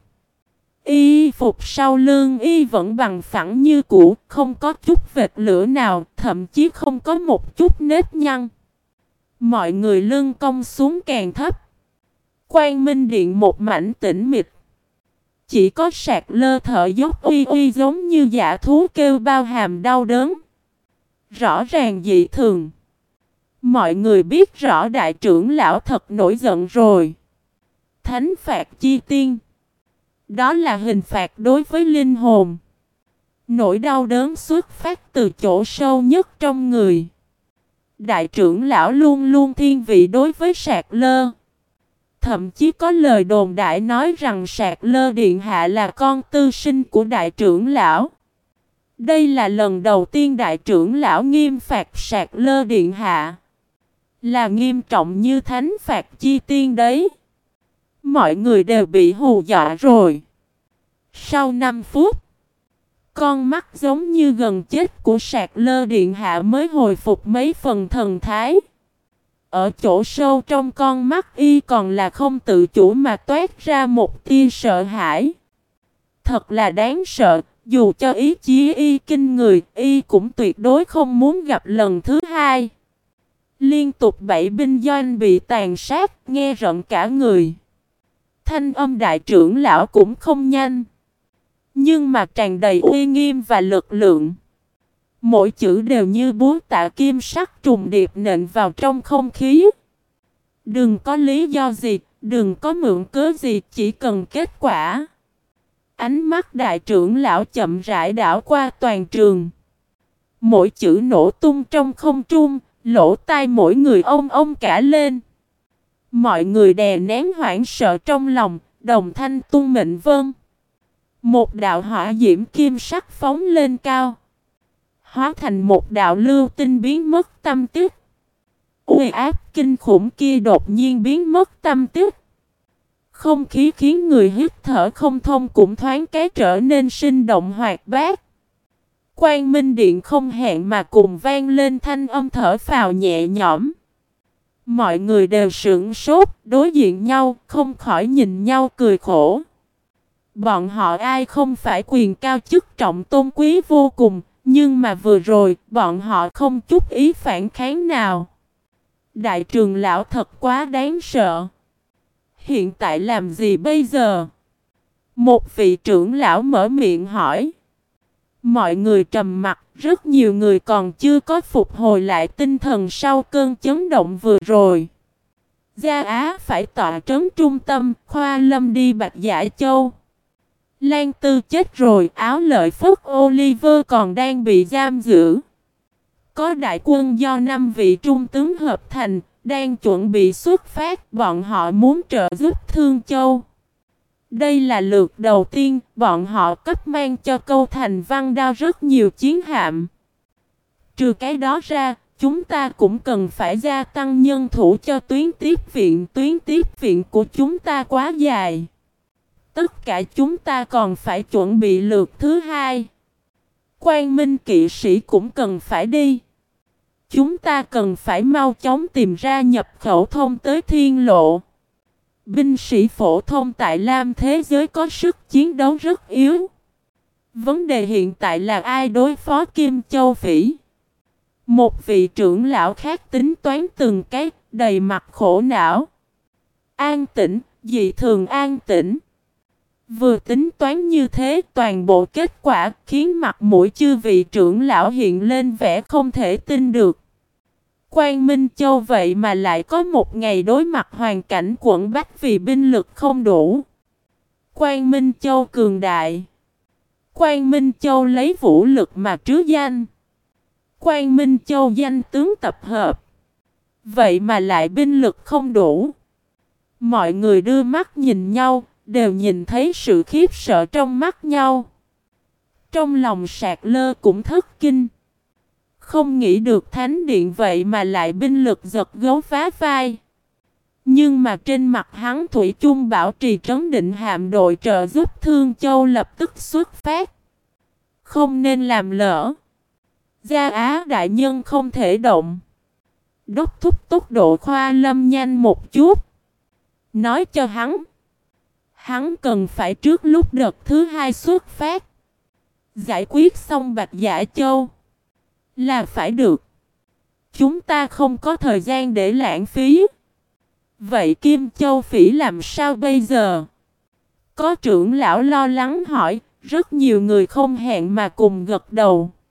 Y phục sau lưng y vẫn bằng phẳng như cũ, không có chút vệt lửa nào, thậm chí không có một chút nếp nhăn. Mọi người lưng cong xuống càng thấp. Quang Minh Điện một mảnh tĩnh mịch. Chỉ có Sạc Lơ thở dốc uy uy giống như dã thú kêu bao hàm đau đớn. Rõ ràng dị thường. Mọi người biết rõ đại trưởng lão thật nổi giận rồi. Thánh phạt chi tiên. Đó là hình phạt đối với linh hồn. Nỗi đau đớn xuất phát từ chỗ sâu nhất trong người. Đại trưởng lão luôn luôn thiên vị đối với Sạc Lơ. Thậm chí có lời đồn đại nói rằng Sạc Lơ điện hạ là con tư sinh của đại trưởng lão. Đây là lần đầu tiên đại trưởng lão nghiêm phạt Sạc Lơ điện hạ. Là nghiêm trọng như thánh phạt chi tiên đấy. Mọi người đều bị hù dọa rồi. Sau năm phút, con mắt giống như gần chết của Sạc Lơ điện hạ mới hồi phục mấy phần thần thái. Ở chỗ sâu trong con mắt y còn là không tự chủ mà toát ra một tia sợ hãi. Thật là đáng sợ, dù cho ý chí y kinh người, y cũng tuyệt đối không muốn gặp lần thứ hai. Liên tục bảy binh doanh bị tàn sát, nghe rợn cả người. Thanh âm đại trưởng lão cũng không nhanh, nhưng mà tràn đầy uy nghiêm và lực lượng. Mỗi chữ đều như búa tạ kim sắc trùng điệp nện vào trong không khí. Đừng có lý do gì, đừng có mượn cớ gì, chỉ cần kết quả. Ánh mắt đại trưởng lão chậm rãi đảo qua toàn trường. Mỗi chữ nổ tung trong không trung, lỗ tai mỗi người ông ông cả lên. Mọi người đè nén hoảng sợ trong lòng, đồng thanh tung mệnh vân. Một đạo hỏa diễm kim sắc phóng lên cao, hóa thành một đạo lưu tinh biến mất tâm tích. Uy áp kinh khủng kia đột nhiên biến mất tâm tích. Không khí khiến người hít thở không thông cũng thoáng cái trở nên sinh động hoạt bát. Quang Minh Điện không hẹn mà cùng vang lên thanh âm thở phào nhẹ nhõm. Mọi người đều sững sốt, đối diện nhau, không khỏi nhìn nhau cười khổ. Bọn họ ai không phải quyền cao chức trọng tôn quý vô cùng, nhưng mà vừa rồi, bọn họ không chút ý phản kháng nào. Đại trưởng lão thật quá đáng sợ. Hiện tại làm gì bây giờ? Một vị trưởng lão mở miệng hỏi. Mọi người trầm mặc, rất nhiều người còn chưa có phục hồi lại tinh thần sau cơn chấn động vừa rồi. Gia Á phải tọa trấn trung tâm, Khoa Lâm đi Bạch Dạ Châu. Lan Tư chết rồi, Áo Lợi Phất Oliver còn đang bị giam giữ. Có đại quân do năm vị trung tướng hợp thành, đang chuẩn bị xuất phát, bọn họ muốn trợ giúp Thương Châu. Đây là lượt đầu tiên, bọn họ cấp mang cho câu thành Văn Đao rất nhiều chiến hạm. Trừ cái đó ra, chúng ta cũng cần phải gia tăng nhân thủ cho tuyến tiếp viện. Tuyến tiếp viện của chúng ta quá dài. Tất cả chúng ta còn phải chuẩn bị lượt thứ hai. Quang Minh kỵ sĩ cũng cần phải đi. Chúng ta cần phải mau chóng tìm ra nhập khẩu thông tới thiên lộ. Binh sĩ phổ thông tại Lam thế giới có sức chiến đấu rất yếu. Vấn đề hiện tại là ai đối phó Kim Châu Phỉ? Một vị trưởng lão khác tính toán từng cái, đầy mặt khổ não. An tĩnh, dị thường an tĩnh. Vừa tính toán như thế, toàn bộ kết quả khiến mặt mũi chư vị trưởng lão hiện lên vẻ không thể tin được. Quang Minh Châu vậy mà lại có một ngày đối mặt hoàn cảnh quẫn bách vì binh lực không đủ. Quang Minh Châu cường đại. Quang Minh Châu lấy vũ lực mà trứ danh. Quang Minh Châu danh tướng tập hợp. Vậy mà lại binh lực không đủ. Mọi người đưa mắt nhìn nhau, đều nhìn thấy sự khiếp sợ trong mắt nhau. Trong lòng Sạc Lơ cũng thất kinh. Không nghĩ được thánh điện vậy mà lại binh lực giật gấu phá vai. Nhưng mà trên mặt hắn thủy chung bảo trì trấn định, hạm đội trợ giúp Thương Châu lập tức xuất phát. Không nên làm lỡ. Gia Á đại nhân không thể động. Đốc thúc tốc độ Khoa Lâm nhanh một chút. Nói cho hắn. Hắn cần phải trước lúc đợt thứ hai xuất phát. Giải quyết xong Bạch Dạ Châu. Là phải được. Chúng ta không có thời gian để lãng phí. Vậy Kim Châu Phỉ làm sao bây giờ? Có trưởng lão lo lắng hỏi. Rất nhiều người không hẹn mà cùng gật đầu.